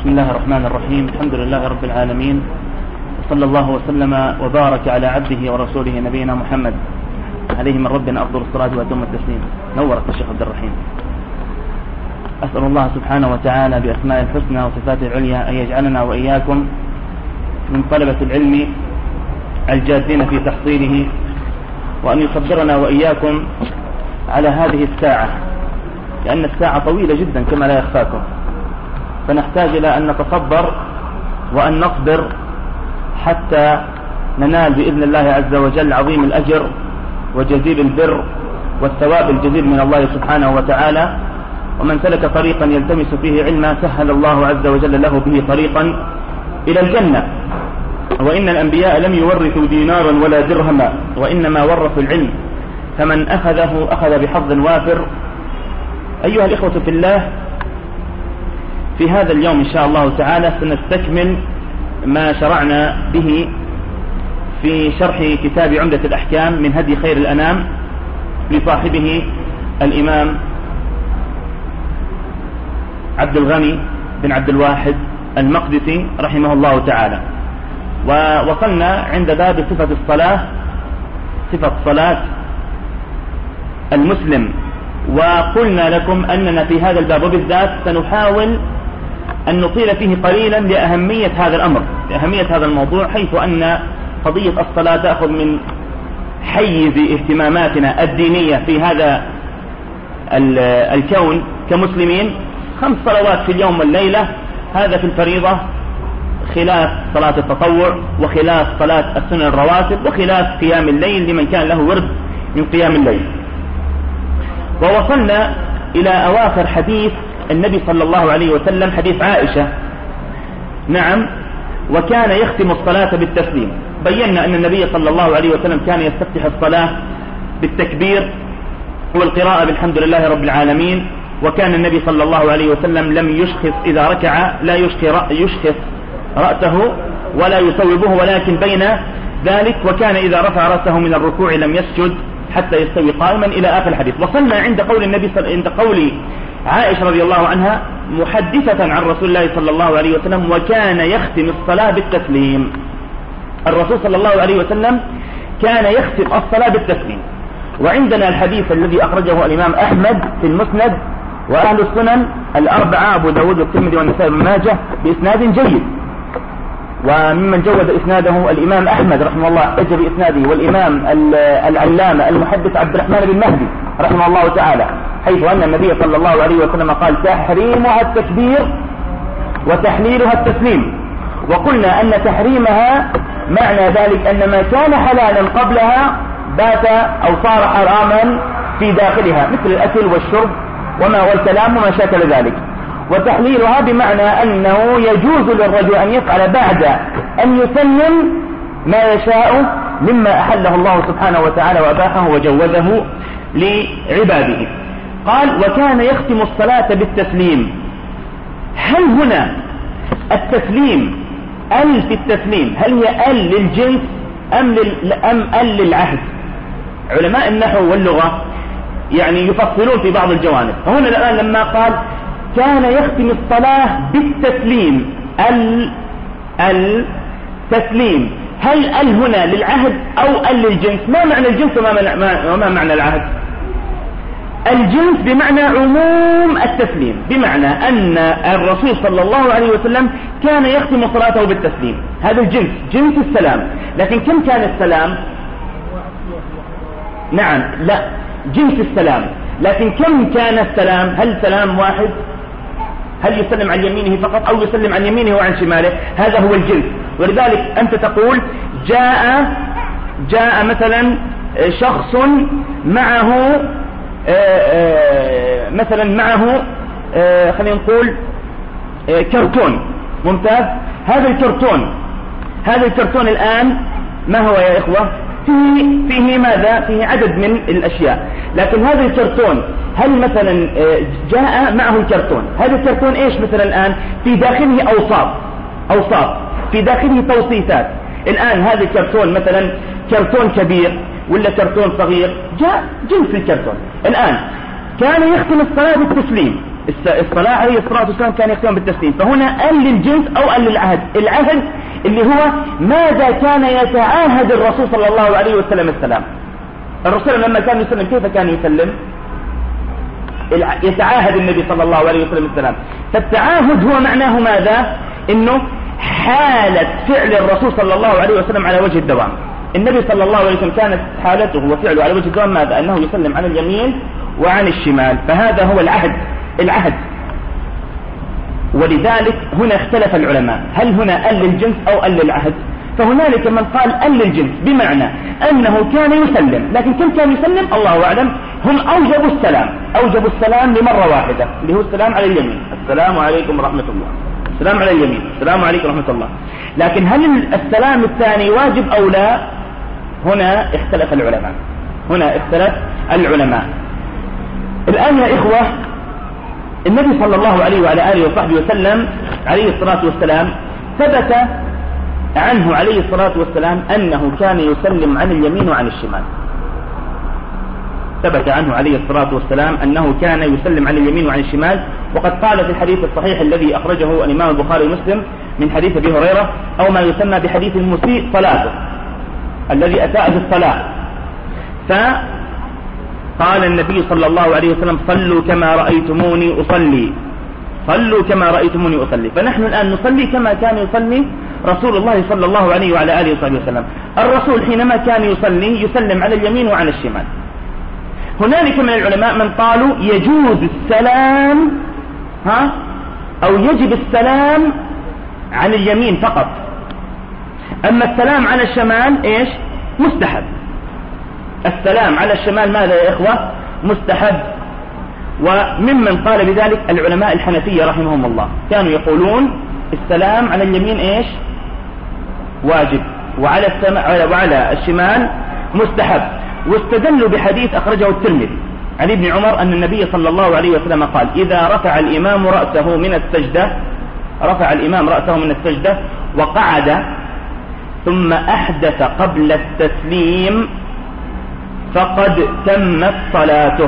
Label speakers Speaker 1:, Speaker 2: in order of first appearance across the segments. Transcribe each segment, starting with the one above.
Speaker 1: بسم الله الرحمن الرحيم. الحمد لله رب العالمين، وصلى الله وسلم وبارك على عبده ورسوله نبينا محمد عليه من ربنا أفضل الصلاة وأتم التسليم. نورت الشيخ عبد الرحيم. أسأل الله سبحانه وتعالى بأسماء الحسنى وصفاته العليا أن يجعلنا وإياكم من طلبة العلم الجادين في تحصيله، وأن يصبرنا وإياكم على هذه الساعة، لأن الساعة طويلة جدا كما لا يخفاكم، فنحتاج إلى أن نتصبر وأن نصبر حتى ننال بإذن الله عز وجل عظيم الأجر وجزيل البر والثواب الجزيل من الله سبحانه وتعالى. ومن سلك طريقا يلتمس فيه علما سهل الله عز وجل له به طريقا إلى الجنة. وإن الأنبياء لم يورثوا دينارا ولا درهما، وإنما ورثوا العلم، فمن أخذه أخذ بحظ وافر. أيها الإخوة في الله، في هذا اليوم إن شاء الله تعالى سنستكمل ما شرعنا به في شرح كتاب عمدة الأحكام من هدي خير الأنام لصاحبه الإمام عبد الغني بن عبد الواحد المقدسي رحمه الله تعالى. ووصلنا عند باب صفة الصلاة، صفة صلاة المسلم، وقلنا لكم أننا في هذا الباب بالذات سنحاول أن نطيل فيه قليلا لأهمية هذا الأمر، لأهمية هذا الموضوع، حيث أن قضية الصلاة تأخذ من حيز اهتماماتنا الدينية في هذا الكون كمسلمين. 5 صلوات في اليوم والليلة، هذا في الفريضة، خلاف صلاة التطوع، وخلاف صلاة السنن الرواتب، وخلاف قيام الليل لمن كان له ورد من قيام الليل. ووصلنا إلى أواخر حديث النبي صلى الله عليه وسلم، حديث عائشة، نعم، وكان يختم الصلاة بالتسليم. بينا أن النبي صلى الله عليه وسلم كان يستفتح الصلاة بالتكبير والقراءة بالحمد لله رب العالمين، وكان النبي صلى الله عليه وسلم لم يشخص إذا ركع، لا يشخص رأسه ولا يصوبه، ولكن بين ذلك، وكان إذا رفع رأسه من الركوع لم يسجد حتى يستوي قائما، إلى آخر الحديث. وصلنا عند قول النبي عند قول عائشة رضي الله عنها محدثة عن رسول الله صلى الله عليه وسلم: وكان يختم الصلاة بالتسليم. الرسول صلى الله عليه وسلم كان يختم الصلاة بالتسليم. وعندنا الحديث الذي أخرجه الإمام أحمد في المسند، وأهل السنن الأربعة أبو داود والترمذي والنسائي وابن ماجه بإسناد جيد، وممن جود إسناده الإمام أحمد رحمه الله احتج بإسناده، والإمام العلامة المحدث عبد الرحمن بن مهدي رحمه الله تعالى، حيث أن النبي صلى الله عليه وسلم قال: تحريمها التكبير وتحليلها التسليم. وقلنا أن تحريمها معنى ذلك أن ما كان حلالا قبلها بات أو صار حراما في داخلها، مثل الأكل والشرب والكلام وما شاكل ذلك. وتحليلها بمعنى أنه يجوز للرجل أن يفعل بعد أن يسلم ما يشاء مما أحله الله سبحانه وتعالى وأباحه وجوزه لعباده. قال: وكان يختم الصلاة بالتسليم. هل هنا التسليم ال في التسليم هل هي ال للجنس أم ال للعهد؟ علماء النحو واللغة يعني يفصلون في بعض الجوانب. فهنا الآن لما قال كان يختم الصلاة بالتسليم، التسليم، هل ال هنا للعهد أو ال للجنس؟ ما معنى الجنس وما معنى العهد؟ الجنس بمعنى عموم التسليم، بمعنى أن الرسول صلى الله عليه وسلم كان يختم صلاته بالتسليم، هذا الجنس، جنس السلام. لكن كم كان السلام؟ نعم، لا، جنس السلام، لكن كم كان السلام؟ هل سلام واحد؟ هل يسلم عن يمينه فقط أو يسلم عن يمينه وعن شماله؟ هذا هو الجنس. ولذلك أنت تقول جاء مثلا شخص معه مثلا معه خلينا نقول كرتون، ممتاز. هذا الكرتون الآن ما هو يا إخوة؟ فيه ماذا؟ فيه عدد من الأشياء، لكن هذا الكرتون هل مثلا جاء معه الكرتون، هذا الكرتون إيش مثلا الآن؟ في داخله أوصاف، في داخله توصيفات. الآن هذا الكرتون مثلا كرتون كبير ولا كرتون صغير؟ جاء جنس الكرتون. الآن كان يختم الصلاة بالتسليم، الصلاة عليه الصلاة والسلام كان يختم بالتسليم. فهنا أل للجنس أو أل للعهد. العهد اللي هو ماذا كان يتعاهد الرسول صلى الله عليه وسلم السلام. الرسول لما كان يسلم كيف كان يسلم؟ يتعاهد النبي صلى الله عليه وسلم السلام. فالتعاهد هو معناه ماذا؟ إنه حالة فعل الرسول صلى الله عليه وسلم على وجه الدوام. النبي صلى الله عليه وسلم كانت حالته وفعله على وجه الدوام ماذا؟ أنه يسلم عن اليمين وعن الشمال. فهذا هو العهد. ولذلك هنا اختلف العلماء، هل هنا أل للجنس أو أل للعهد؟ فهنالك من قال أل للجنس، بمعنى أنه كان يسلم، لكن كم كان يسلم الله أعلم. هم أوجبوا السلام لمرة واحدة، اللي هو السلام على اليمين، السلام عليكم ورحمة الله، السلام على اليمين، السلام عليكم ورحمة الله. لكن هل السلام الثاني واجب أو لا؟ هنا اختلف العلماء. الآن يا إخوة، النبي صلى الله عليه وعلى آله وصحبه وسلم عليه الصلاة والسلام ثبت عنه عليه الصلاة والسلام أنه كان يسلم عن اليمين وعن الشمال. ثبت عنه عليه الصلاة والسلام أنه كان يسلم عن اليمين وعن الشمال. وقد قال في الحديث الصحيح الذي أخرجه الإمام البخاري ومسلم من حديث أبي هريرة، أو ما يسمى بحديث المسيء صلاته، الذي أساء في الصلاة، فقال النبي صلى الله عليه وسلم: صلوا كما رأيتموني أصلي. فنحن الآن نصلي كما كان يصلي رسول الله صلى الله عليه وعلى آله وصحبه وسلم. الرسول حينما كان يصلي يسلم على اليمين وعلى الشمال. هنالك من العلماء من قالوا يجوز السلام أو يجب السلام عن اليمين فقط، أما السلام على الشمال إيش؟ مستحب. السلام على الشمال ماذا يا إخوة؟ مستحب. وممن قال بذلك العلماء الحنفية رحمهم الله، كانوا يقولون السلام على اليمين إيش؟ واجب، وعلى الشمال مستحب. واستدلوا بحديث أخرجه الترمذي عن ابن عمر أن النبي صلى الله عليه وسلم قال: إذا رفع الإمام رأسه من السجدة وقعد ثم أحدث قبل التسليم فقد تمت صلاته.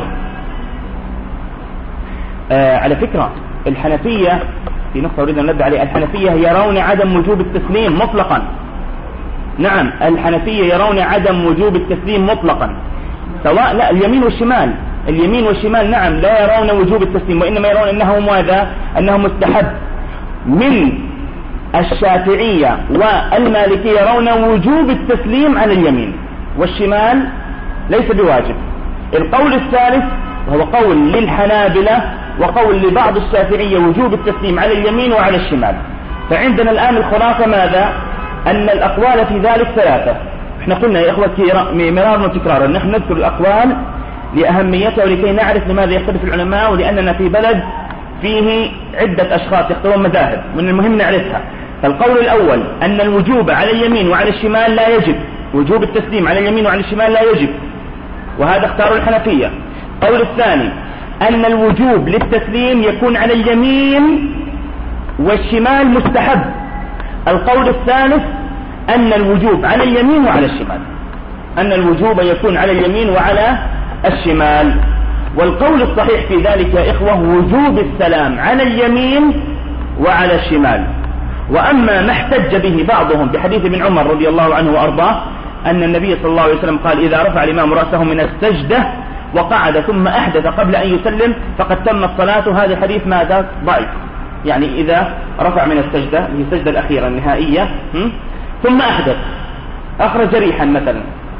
Speaker 1: على فكرة الحنفية، في نقطة أريد أن نبدأ عليها، الحنفية يرون عدم وجوب التسليم مطلقا. نعم، الحنفية يرون عدم وجوب التسليم مطلقا، سواء لا اليمين والشمال نعم لا يرون وجوب التسليم، وإنما يرون أنه مستحب. من الشافعية والمالكية يرون وجوب التسليم على اليمين، والشمال ليس بواجب. القول الثالث وهو قول للحنابلة وقول لبعض الشافعية وجوب التسليم على اليمين وعلى الشمال. فعندنا الآن الخلاصة ماذا؟ أن الأقوال في ذلك ثلاثة. احنا قلنا يا إخوة مرارا وتكرارا نحن نذكر الأقوال لأهميتها ولكي نعرف لماذا يختلف العلماء، ولأننا في بلد فيه عدة أشخاص يختارون مذاهب من المهم نعرفها. فالقول الأول أن الوجوب على اليمين وعلى الشمال لا يجب، وجوب التسليم على اليمين وعلى الشمال لا يجب، وهذا اختار الحنفية. القول الثاني أن الوجوب للتسليم يكون على اليمين والشمال مستحب. القول الثالث أن الوجوب على اليمين وعلى الشمال، أن الوجوب يكون على اليمين وعلى الشمال. والقول الصحيح في ذلك يا إخوة وجوب السلام على اليمين وعلى الشمال. وأما ما احتج به بعضهم بحديث ابن عمر رضي الله عنه وأرضاه أن النبي صلى الله عليه وسلم قال: إذا رفع الإمام رأسه من السجدة وقعد ثم أحدث قبل أن يسلم فقد تمت صلاته، هذا الحديث ماذا؟ ضعيف. يعني إذا رفع من السجدة، هي السجدة الأخيرة النهائية، ثم أحدث أخرج ريحا مثلا،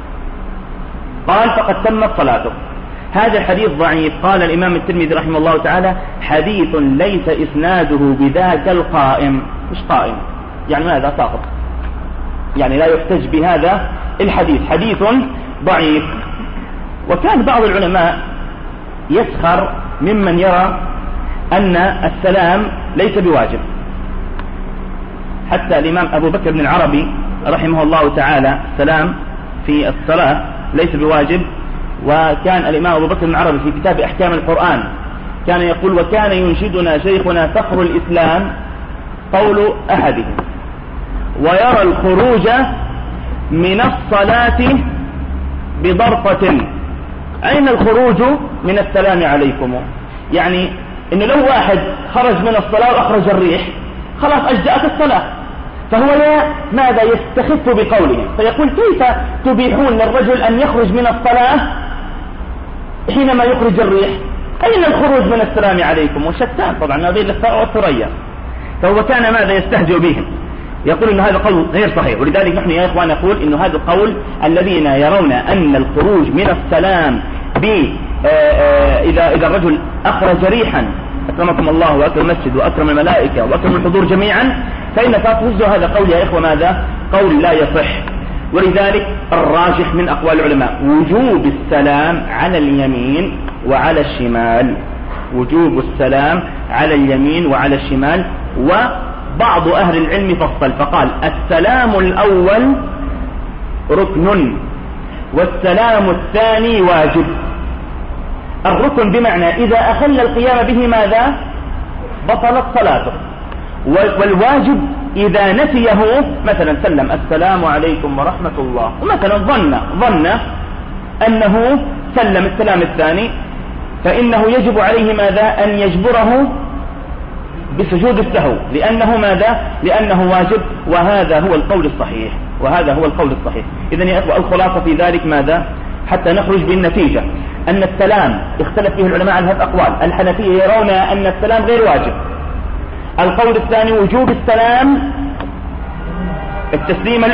Speaker 1: قال فقد تمت صلاته، هذا الحديث ضعيف. قال الإمام الترمذي رحمه الله تعالى: حديث ليس إسناده بذاك القائم. مش قائم يعني ماذا؟ ساقط، يعني لا يحتج بهذا الحديث، حديث ضعيف. وكان بعض العلماء يسخر ممن يرى أن السلام ليس بواجب، حتى الإمام أبو بكر بن العربي رحمه الله تعالى السلام في الصلاة ليس بواجب. وكان الإمام أبو بكر بن العربي في كتاب أحكام القرآن كان يقول: وكان ينشدنا شيخنا فخر الإسلام قول أحدهم ويرى الخروج من الصلاة بضربة. أين الخروج من السلام عليكم؟ يعني إنه لو واحد خرج من الصلاة وأخرج الريح خلاص أجزأت الصلاة، فهو ماذا يستخف بقوله، فيقول كيف تبيحون للرجل أن يخرج من الصلاة حينما يخرج الريح؟ أين الخروج من السلام عليكم؟ وشتان طبعا ما بين الثاء والثريا. فهو كان ماذا يستهزئ بهم، يقول إن هذا قول غير صحيح. ولذلك نحن يا إخوان نقول إن هذا القول الذين يرون أن الخروج من السلام إذا الرجل أخرج ريحا أكرمكم الله وأكرم المسجد وأكرم الملائكة وأكرم الحضور جميعا، فإن تفوز هذا قول يا إخوة ماذا؟ قول لا يصح. ولذلك الراجح من أقوال العلماء وجوب السلام على اليمين وعلى الشمال، وجوب السلام على اليمين وعلى الشمال. وبعض أهل العلم فصل فقال السلام الأول ركن والسلام الثاني واجب. الركن بمعنى إذا أخل القيام به ماذا؟ بطلت صلاته. والواجب إذا نسيه، مثلا سلم السلام عليكم ورحمة الله، ومثلا ظن أنه سلم السلام الثاني، فإنه يجب عليه ماذا؟ أن يجبره بسجود السهو، لأنه ماذا؟ لأنه واجب. وهذا هو القول الصحيح، وهذا هو القول الصحيح. إذن يا أخوة الخلاصة في ذلك ماذا؟ حتى نخرج بالنتيجة أن السلام اختلف فيه العلماء على هذه الأقوال. الحنفية يرون أن السلام غير واجب. القول الثاني وجوب السلام التسليمة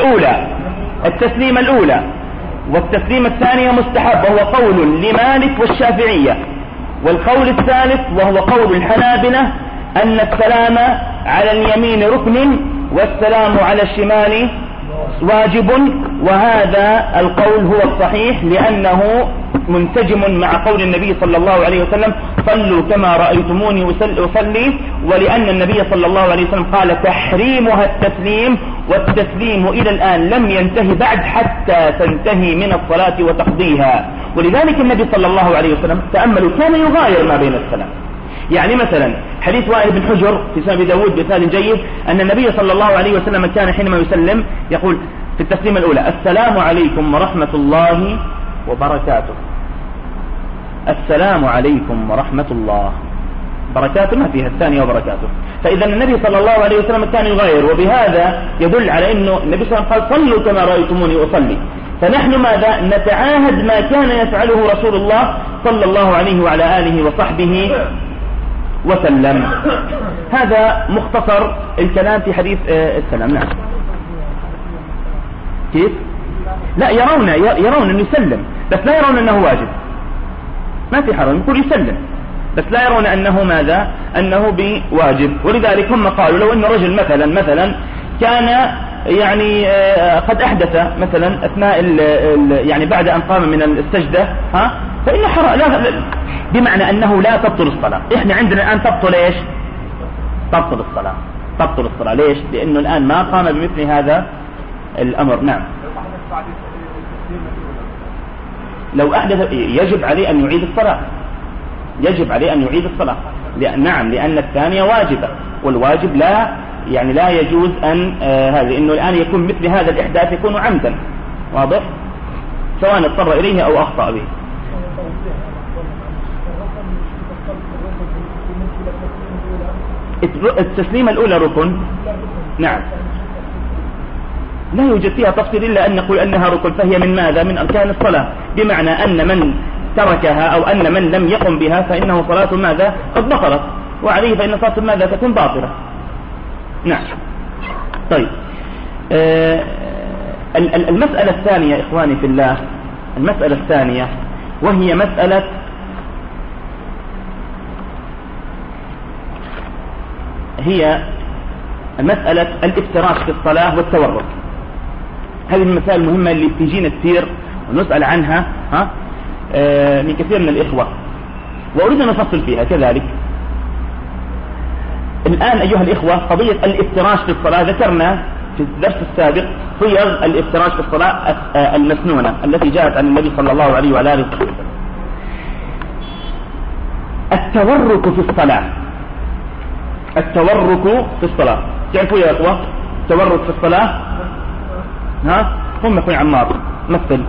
Speaker 1: الأولى، والتسليمة الثانية مستحب، وهو قول لمالك والشافعية. والقول الثالث وهو قول الحنابلة أن السلام على اليمين ركن والسلام على الشمال واجب. وهذا القول هو الصحيح لأنه منسجم مع قول النبي صلى الله عليه وسلم صلوا كما رأيتموني أصلي، ولأن النبي صلى الله عليه وسلم قال تحريمها التسليم، والتسليم إلى الآن لم ينتهي بعد حتى تنتهي من الصلاة وتقضيها. ولذلك النبي صلى الله عليه وسلم تأملوا كان يغاير ما بين السلام. يعني مثلا حديث وائل بن حجر في سنن داود بإسناد جيد أن النبي صلى الله عليه وسلم كان حينما يسلم يقول في التسليمة الأولى السلام عليكم ورحمة الله وبركاته، السلام عليكم ورحمة الله، بركاته ما فيها الثانية وبركاته. فإذا النبي صلى الله عليه وسلم كان يغير، وبهذا يدل على أنه النبي صلى الله عليه وسلم قال صلوا كما رأيتموني أصلي. فنحن ماذا؟ نتعاهد ما كان يفعله رسول الله صلى الله عليه وعلى آله وصحبه وسلم. هذا مختصر الكلام في حديث السلام. نعم. كيف؟ لا يرون أنه يسلم، بس لا يرون أنه واجب. ما في حرام، يقول يسلم بس لا يرون أنه ماذا؟ أنه بواجب. ولذلك هم قالوا لو أن رجل مثلا كان يعني قد أحدث مثلا أثناء يعني بعد أن قام من السجدة فإن حرام، لا بمعنى أنه لا تبطل الصلاة. إحنا عندنا الآن تبطل إيش؟ تبطل الصلاة. ليش؟ لأنه الآن ما قام بمثل هذا الأمر. نعم. لو أحدث يجب عليه أن يعيد الصلاة. نعم، لأن الثانية واجبة، والواجب لا يجوز أن هذا، إنه الآن يكون مثل هذا الإحداث يكون عمدا، واضح؟ سواء اضطر إليه أو أخطأ به. التسليمة الأولى ركن. نعم، لا يوجد فيها تفصيل إلا أن نقول أنها ركن، فهي من ماذا؟ من أركان الصلاة، بمعنى أن من تركها أو أن من لم يقم بها فإنه صلاة ماذا؟ قد بطلت، وعليه فإن صلاة ماذا؟ تكون باطلة. نعم. طيب، المسألة الثانية إخواني في الله، المسألة الثانية وهي مسألة هي مسألة الافتراش في الصلاة والتورك. هذه المسائل المهمة اللي بتجينا كثير ونسأل عنها من كثير من الإخوة، وأريد أن نفصل فيها كذلك. الآن أيها الإخوة قضية الافتراش في الصلاة ذكرنا في الدرس السابق صيغ الافتراش في الصلاة المسنونة التي جاءت عن النبي صلى الله عليه وعلى آله وسلم. التورك في الصلاة تعرفوا يا أخوة التورك في الصلاة؟ هم أخوي عمار مثل.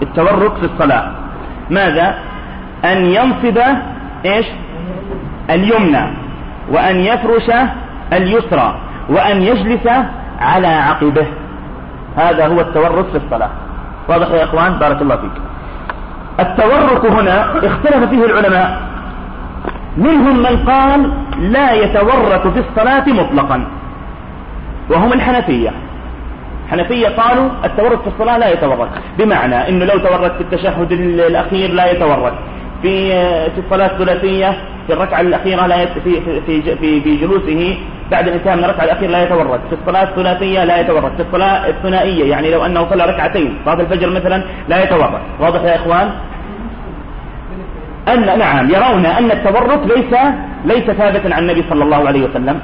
Speaker 1: التورك في الصلاة ماذا؟ أن ينصب إيش؟ اليمنى، وأن يفرش اليسرى، وأن يجلس على عقبه. هذا هو التورك في الصلاة. واضح يا إخوان؟ بارك الله فيك. التورك هنا اختلف فيه العلماء، منهم من قال لا يتورك في الصلاة مطلقا، وهم الحنفية. الحنفية قالوا التورك في الصلاة لا يتورك، بمعنى أنه لو تورك في التشهد الأخير لا يتورك، في الصلاة الثلاثية في الركعة الأخيرة لا في جلوسه بعد الانتهاء من الركعة الأخيرة لا يتورك، في الصلاة الثلاثية لا يتورك، في الصلاة الثنائية يعني لو أنه صلى ركعتين صلاة الفجر مثلا لا يتورك. واضح يا إخوان؟ نعم، يرون أن التورك ليس ثابتا عن النبي صلى الله عليه وسلم.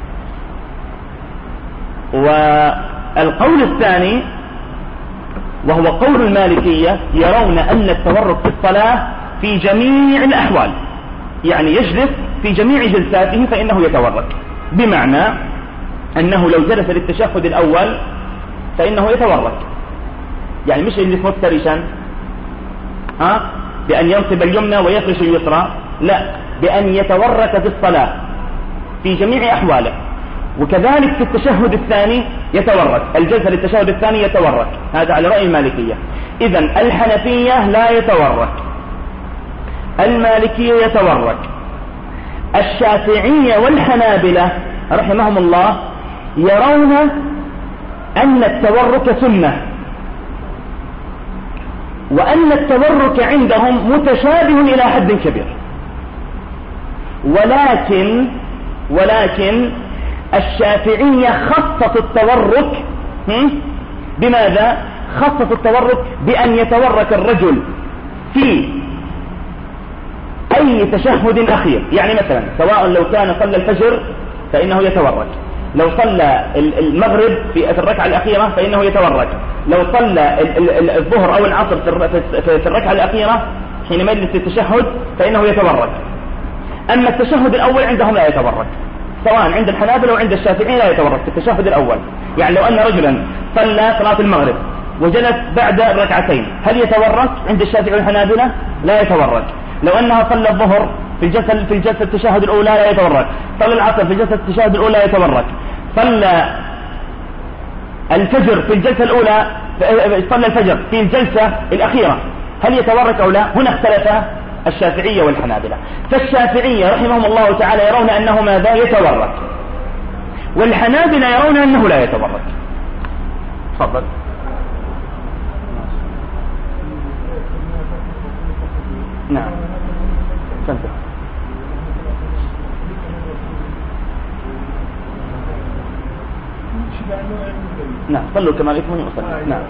Speaker 1: والقول الثاني وهو قول المالكية، يرون أن التورك في الصلاة في جميع الأحوال، يعني يجلس في جميع جلساته فإنه يتورك، بمعنى أنه لو جلس للتشهد الأول فإنه يتورك، يعني مش يجلس مفترشا بأن ينصب اليمنى ويفرش اليسرى، لا، بأن يتورك في الصلاة في جميع أحواله. وكذلك في التشهد الثاني يتورك، الجلسة للتشهد الثاني يتورك، هذا على رأي المالكية. إذن الحنفية لا يتورك، المالكية يتورك، الشافعية والحنابلة رحمهم الله يرون أن التورك سنة، وأن التورك عندهم متشابه إلى حد كبير، ولكن الشافعية خصص التورك بماذا؟ خصص التورك بأن يتورك الرجل في أي تشهد أخير، يعني مثلا سواء لو كان صلى الفجر فإنه يتورك، لو صلى المغرب في الركعة الأخيرة فإنه يتورك، لو صلى الظهر أو العصر في الركعة الأخيرة حين مجلس التشهد فإنه يتورك. أما التشهد الأول عندهم لا يتورك، سواء عند الحنابلة وعند الشافعية لا يتورك في التشهد الأول. يعني لو أن رجلا صلى صلاة المغرب وجلس بعد الركعتين هل يتورك؟ عند الشافعية والحنابلة لا يتورك. لو أنها صلى الظهر في الجلسة التشهد الأولى لا يتورك، صلى العصر في الجلسة التشهد الأولى يتورك، صلى الفجر في الجلسة الأولى، صلى الفجر في الجلسة الأخيرة هل يتورك أو لا؟ هنا اختلف الشافعية والحنابلة. فالشافعية رحمهم الله تعالى يرون أنه ماذا؟ يتورك، والحنابلة يرون أنه لا يتورك. تفضل. نعم فهمت. نعم صلوا كما رأيتموني أصلي. نعم.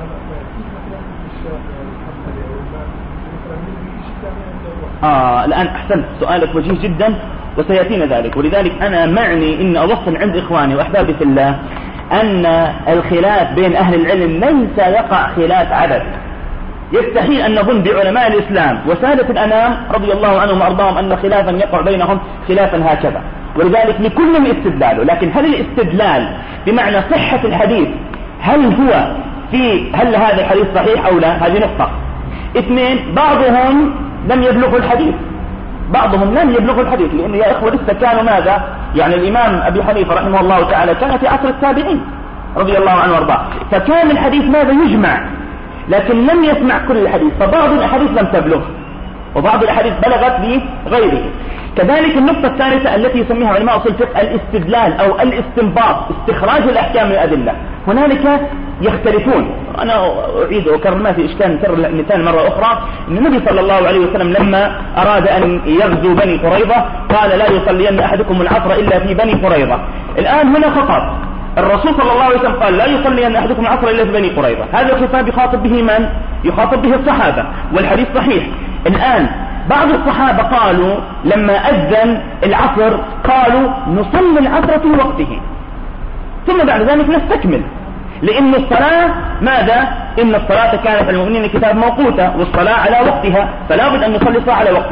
Speaker 1: الآن أحسنت، سؤالك وجيه جدا وسيأتينا ذلك، ولذلك أنا معني إن أوصل عند إخواني وأحبابي في الله أن الخلاف بين أهل العلم ليس يقع خلاف عدد. يستحيل أن نظن بعلماء الإسلام وسادة الأنام رضي الله عنهم وأرضاهم أن خلافا يقع بينهم خلافا هكذا، ولذلك لكل استدلاله. لكن هل الاستدلال بمعنى صحة الحديث هل هذا الحديث صحيح أو لا؟ هذه نقطة. اثنين، بعضهم لم يبلغوا الحديث، لأنه يا إخوة لسه كانوا ماذا؟ يعني الإمام أبي حنيفة رحمه الله تعالى كان في عصر التابعين رضي الله عنه وارضاه، فكان الحديث ماذا؟ يجمع، لكن لم يسمع كل الحديث، فبعض الأحاديث لم تبلغ وبعض الأحاديث بلغت لغيره. كذلك النقطة الثالثة التي يسميها علماء أصول الفقه الاستدلال أو الاستنباط، استخراج الأحكام من الأدلة، هنالك يختلفون. أنا أعيد وأكرر ما في إشكال، نكرر مثال مرة أخرى. النبي صلى الله عليه وسلم لما أراد أن يغزو بني قريظة قال لا يصلين أحدكم العصر إلا في بني قريظة. الآن هنا خطأ، الرسول صلى الله عليه وسلم قال لا يصلين أحدكم العصر إلا في بني قريظة. هذا الخطاب يخاطب به من؟ يخاطب به الصحابة، والحديث صحيح. الآن بعض الصحابة قالوا لما أذن العصر قالوا نصلي العصر في وقته ثم بعد ذلك نستكمل، لأن الصلاة ماذا؟ إن الصلاة كانت على المؤمنين كتاب موقوتا، والصلاة على وقتها، فلا بد أن نصلي الصلاة على وقتها.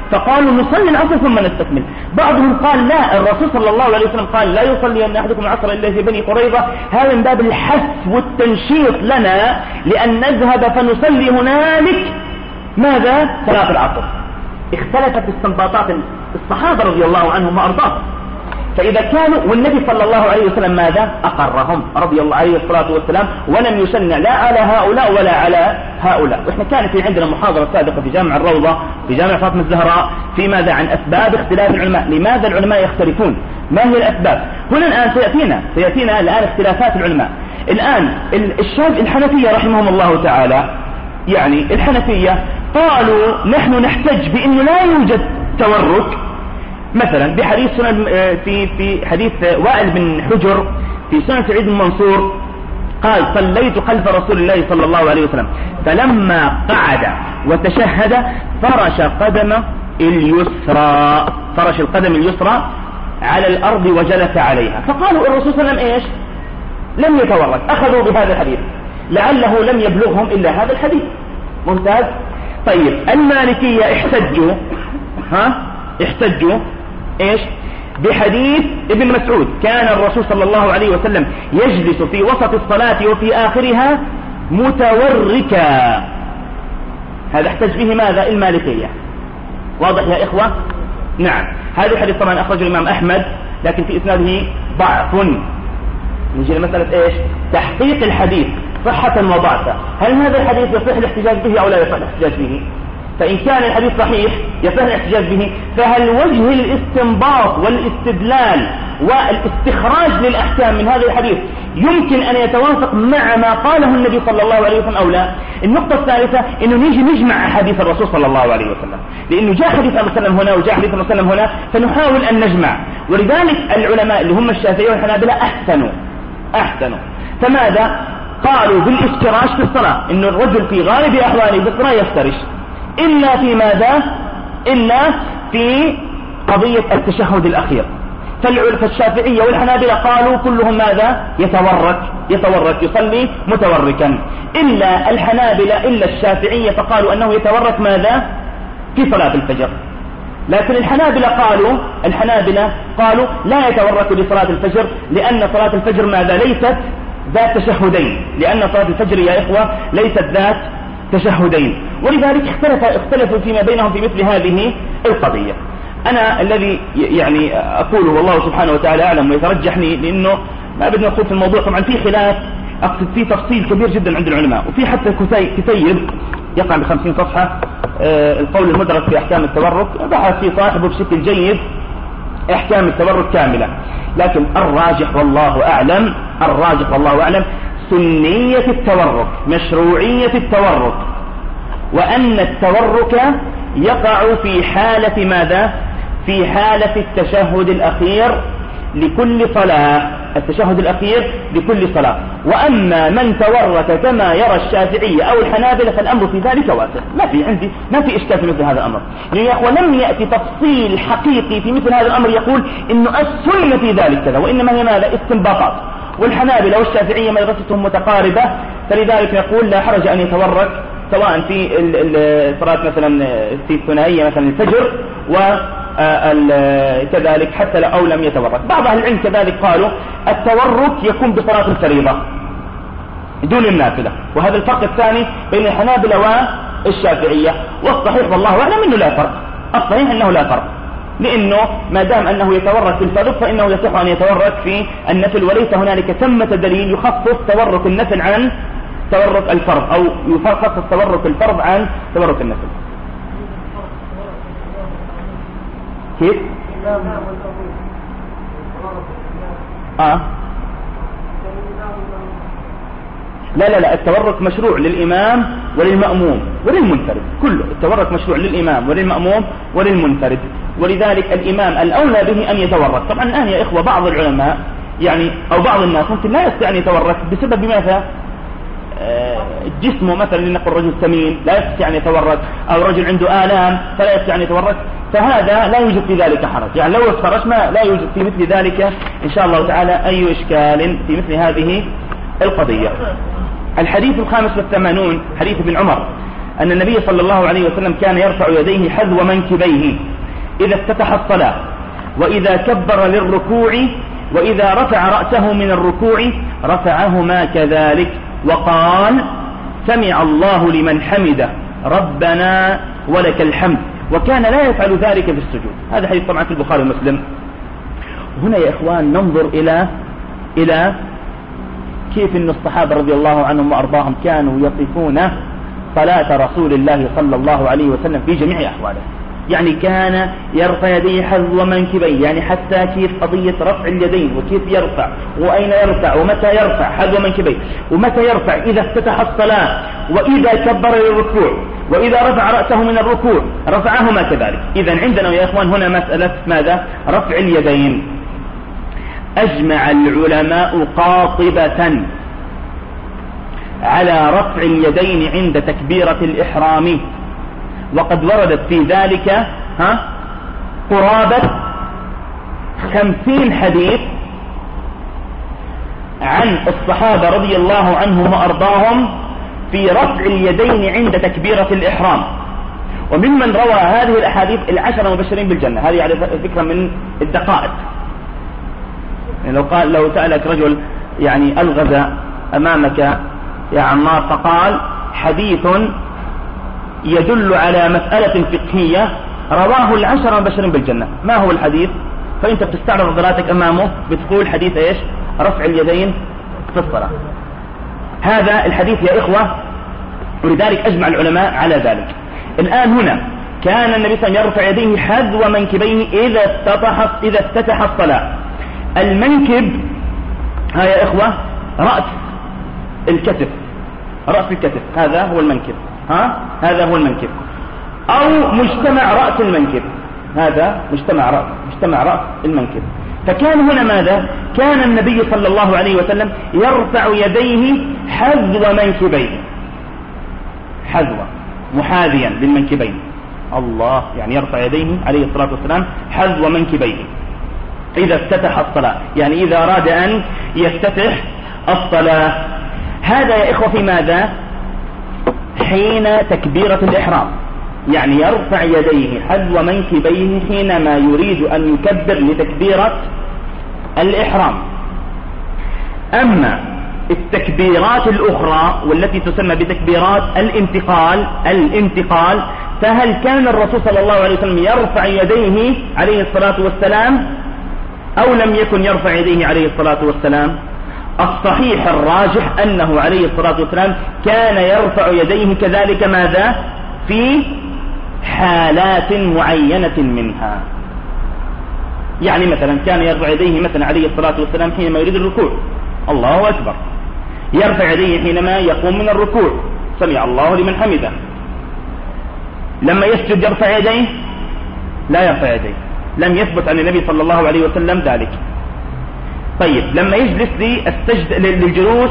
Speaker 1: فقالوا نصلي العصر ثم نستكمل. بعضهم قال لا، الرسول صلى الله عليه وسلم قال لا يصلي أن أحدكم العصر إلا في بني قريظة، هذا من باب الحث والتنشيط لنا لأن نذهب فنصلي هنالك ماذا؟ صلاة العصر. اختلفت استنباطات الصحابة رضي الله عنهم وأرضاهم. فإذا كانوا والنبي صلى الله عليه وسلم ماذا؟ أقرهم رضي الله عليه الصلاة والسلام، ولم يشنع لا على هؤلاء ولا على هؤلاء. وإحنا كان في عندنا محاضرة سابقة في جامع الروضة في جامع فاطمة الزهراء في ماذا؟ عن أسباب اختلاف العلماء، لماذا العلماء يختلفون؟ ما هي الأسباب؟ هنا الآن سيأتينا الآن اختلافات العلماء. الآن الحنفية رحمهم الله تعالى، يعني الحنفية قالوا نحن نحتج بأنه لا يوجد تورك، مثلا بحديث سنن في حديث وائل بن حجر في سنن سعيد بن منصور قال صليت خلف رسول الله صلى الله عليه وسلم فلما قعد وتشهد فرش قدمه اليسرى، فرش القدم اليسرى على الأرض وجلس عليها. فقالوا الرسول صلى الله عليه وسلم إيش؟ لم يتورك. أخذوا بهذا الحديث لعله لم يبلغهم إلا هذا الحديث. ممتاز. طيب المالكية احتجوا ايش؟ بحديث ابن مسعود كان الرسول صلى الله عليه وسلم يجلس في وسط الصلاة وفي آخرها متوركا. هذا احتج به ماذا؟ المالكية. واضح يا إخوة؟ نعم. هذا الحديث طبعا أخرجه الإمام أحمد لكن في إسناده ضعف. نجي لمسألة ايش؟ تحقيق الحديث صحة وضعفا. هل هذا الحديث يصح الاحتجاج به أو لا يصح الاحتجاج به؟ فإن كان الحديث صحيح يصح الاحتجاج به، فهل وجه الاستنباط والاستدلال والاستخراج للأحكام من هذا الحديث يمكن أن يتوافق مع ما قاله النبي صلى الله عليه وسلم أو لا؟ النقطة الثالثة إنه نيجي نجمع حديث الرسول صلى الله عليه وسلم، لأنه جاء حديث الرسول صلى الله عليه وسلم هنا وجاء حديث الرسول صلى الله عليه وسلم هنا، فنحاول أن نجمع. ولذلك العلماء اللي هم الشافعية والحنابلة أحسنوا. فماذا؟ قالوا بالافتراش في الصلاة، إنه الرجل في غالب أحواله بالصلاة يفترش إلا في ماذا؟ إلا في قضية التشهد الأخير. فالشافعية والحنابلة قالوا كلهم ماذا؟ يتورك يصلي متوركا، إلا الحنابلة إلا الشافعية فقالوا أنه يتورك ماذا؟ في صلاة الفجر. لكن الحنابلة قالوا لا يتورك لصلاة الفجر، لأن صلاة الفجر ماذا؟ ليست ذات تشهدين، لأن صلاة الفجر يا إخوة ليست ذات تشهدين. ولذلك اختلفوا فيما بينهم في مثل هذه القضية. أنا الذي يعني أقوله والله سبحانه وتعالى أعلم ويترجحني، لأنه ما بدنا نقول في الموضوع طبعا في خلاف، أقصد فيه تفصيل كبير جدا عند العلماء، وفي حتى كتيب يقع ب50 صفحة القول المدرك في أحكام التورك، بحث فيه صاحبه بشكل جيد أحكام التورك كاملة. لكن الراجح والله أعلم سنية التورك، مشروعية التورك، وأن التورك يقع في حالة ماذا؟ في حالة التشهد الأخير لكل صلاة، التشهد الأخير لكل صلاة. وأما من تورك كما يرى الشافعية أو الحنابلة فالأمر في ذلك واسع، ما في إشكال في مثل هذا الأمر. يعني يا أخوة لم يأتي تفصيل حقيقي في مثل هذا الأمر يقول إنه السنة في ذلك كذا، وإنما هي ماذا؟ استنباطات. والحنابلة والشافعية مدرستهم متقاربة، فلذلك نقول لا حرج أن يتورك سواء في الصلاة مثلا في الثنائية مثلا الفجر وكذلك حتى لو لم يتورك. بعض أهل العلم كذلك قالوا التورك يكون بصلاة الفريضة دون النافلة، وهذا الفرق الثاني بين الحنابلة والشافعية. والصحيح والله أعلم أنه لا فرق، الصحيح أنه لا فرق، لأنه ما دام أنه يتورك في الفرض فإنه يصح أن يتورك في النفل، وليس هنالك ثمة دليل يخصص تورك النفل عن تورك الفرض، أو يخصص تورك الفرض عن تورك النفل. كيف؟ لا التورك مشروع للإمام وللمأموم وللمنفرد، كله التورك مشروع للإمام وللمأموم وللمنفرد. ولذلك الإمام الأولى به أن يتورك. طبعا الآن يا إخوة بعض العلماء يعني أو بعض الناس ممكن لا يستطيع أن يتورك بسبب ماذا؟ جسمه مثلا، لنقل رجل سمين لا يستطيع أن يتورك، أو رجل عنده آلام فلا يستطيع أن يتورك، فهذا لا يوجد في ذلك حرج. يعني لو افترشنا لا يوجد في مثل ذلك إن شاء الله تعالى أي إشكال في مثل هذه القضية. الحديث 85 حديث ابن عمر أن النبي صلى الله عليه وسلم كان يرفع يديه حذو منكبيه إذا افتتح الصلاة، وإذا كبر للركوع، وإذا رفع رأسه من الركوع رفعهما كذلك، وقال سمع الله لمن حمده ربنا ولك الحمد، وكان لا يفعل ذلك في السجود. هذا حديث طبعا في البخاري ومسلم. هنا يا إخوان ننظر إلى كيف أن الصحابة رضي الله عنهم وأرضاهم كانوا يصفون صلاة رسول الله صلى الله عليه وسلم في جميع أحواله. يعني كان يرفع يديه حذو منكبيه، يعني حتى كيف قضية رفع اليدين وكيف يرفع وأين يرفع ومتى يرفع حذو منكبيه، ومتى يرفع إذا افتتح الصلاة، وإذا كبر للركوع، وإذا رفع رأسه من الركوع رفعهما كذلك. إذن عندنا يا إخوان هنا مسألة ماذا؟ رفع اليدين. أجمع العلماء قاطبة على رفع اليدين عند تكبيرة الإحرام، وقد وردت في ذلك قرابة 50 حديث عن الصحابة رضي الله عنهم وأرضاهم في رفع اليدين عند تكبيرة الإحرام. وممن روى هذه الأحاديث 10 مبشرين بالجنة. هذه يعني فكرة من الدقائق. يعني لو سألك رجل يعني ألغز أمامك يا عمار فقال حديث يدل على مسألة فقهية رواه 10 مبشرين بالجنة، ما هو الحديث؟ فأنت بتستعرض نظراتك أمامه بتقول حديث إيش؟ رفع اليدين في الصلاة. هذا الحديث يا إخوة، ولذلك أجمع العلماء على ذلك. الآن هنا كان النبي صلى الله عليه وسلم يرفع يديه حذو منكبيه إذا افتتح الصلاة. المنكب ها يا إخوة رأس الكتف، رأس الكتف هذا هو المنكب، هذا هو المنكب، أو مجتمع رأس المنكب، هذا مجتمع رأس المنكب. فكان هنا ماذا؟ كان النبي صلى الله عليه وسلم يرفع يديه حذو منكبيه، حذو محاذيا للمنكبين، الله يعني يرفع يديه عليه الصلاة والسلام حذو منكبيه إذا افتتح الصلاة، يعني إذا أراد أن يفتتح الصلاة. هذا يا إخوة في ماذا؟ حين تكبيرة الإحرام، يعني يرفع يديه حذو منكبيه حينما يريد أن يكبر لتكبيرة الإحرام. أما التكبيرات الأخرى والتي تسمى بتكبيرات الانتقال فهل كان الرسول صلى الله عليه وسلم يرفع يديه عليه الصلاة والسلام أو لم يكن يرفع يديه عليه الصلاة والسلام؟ الصحيح الراجح أنه عليه الصلاة والسلام كان يرفع يديه كذلك ماذا؟ في حالات معينة منها. يعني مثلا كان يرفع يديه مثلا عليه الصلاة والسلام حينما يريد الركوع، الله أكبر، يرفع يديه حينما يقوم من الركوع، سمع الله لمن حمده. لما يسجد يرفع يديه؟ لا يرفع يديه، لم يثبت عن النبي صلى الله عليه وسلم ذلك. طيب لما يجلس للجلوس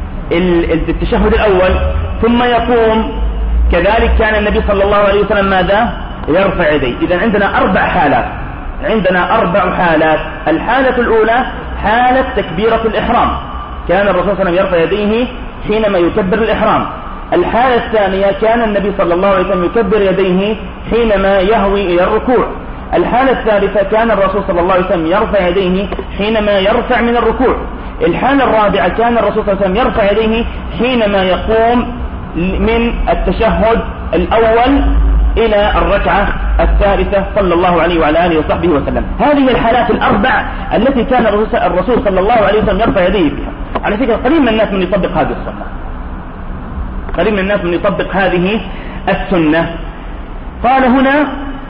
Speaker 1: التشهد الأول ثم يقوم كذلك كان النبي صلى الله عليه وسلم ماذا؟ يرفع يديه. إذن عندنا 4 حالات، عندنا 4 حالات. الحالة الأولى حالة تكبيرة الإحرام، كان الرسول صلى الله عليه وسلم يرفع يديه حينما يكبر الإحرام. الحالة الثانية كان النبي صلى الله عليه وسلم يكبر يديه حينما يهوي إلى الركوع. الحالة الثالثة كان الرسول صلى الله عليه وسلم يرفع يديه حينما يرفع من الركوع. الحالة الرابعة كان الرسول صلى الله عليه وسلم يرفع يديه حينما يقوم من التشهد الأول إلى الركعة الثالثة صلى الله عليه وعلى آله وصحبه وسلم. هذه الحالات ال4 التي كان الرسول صلى الله عليه وسلم يرفع يديه فيها. على فكرة قليل من الناس من يطبق هذه السنة، قليل من الناس من يطبق هذه السنة. قال هنا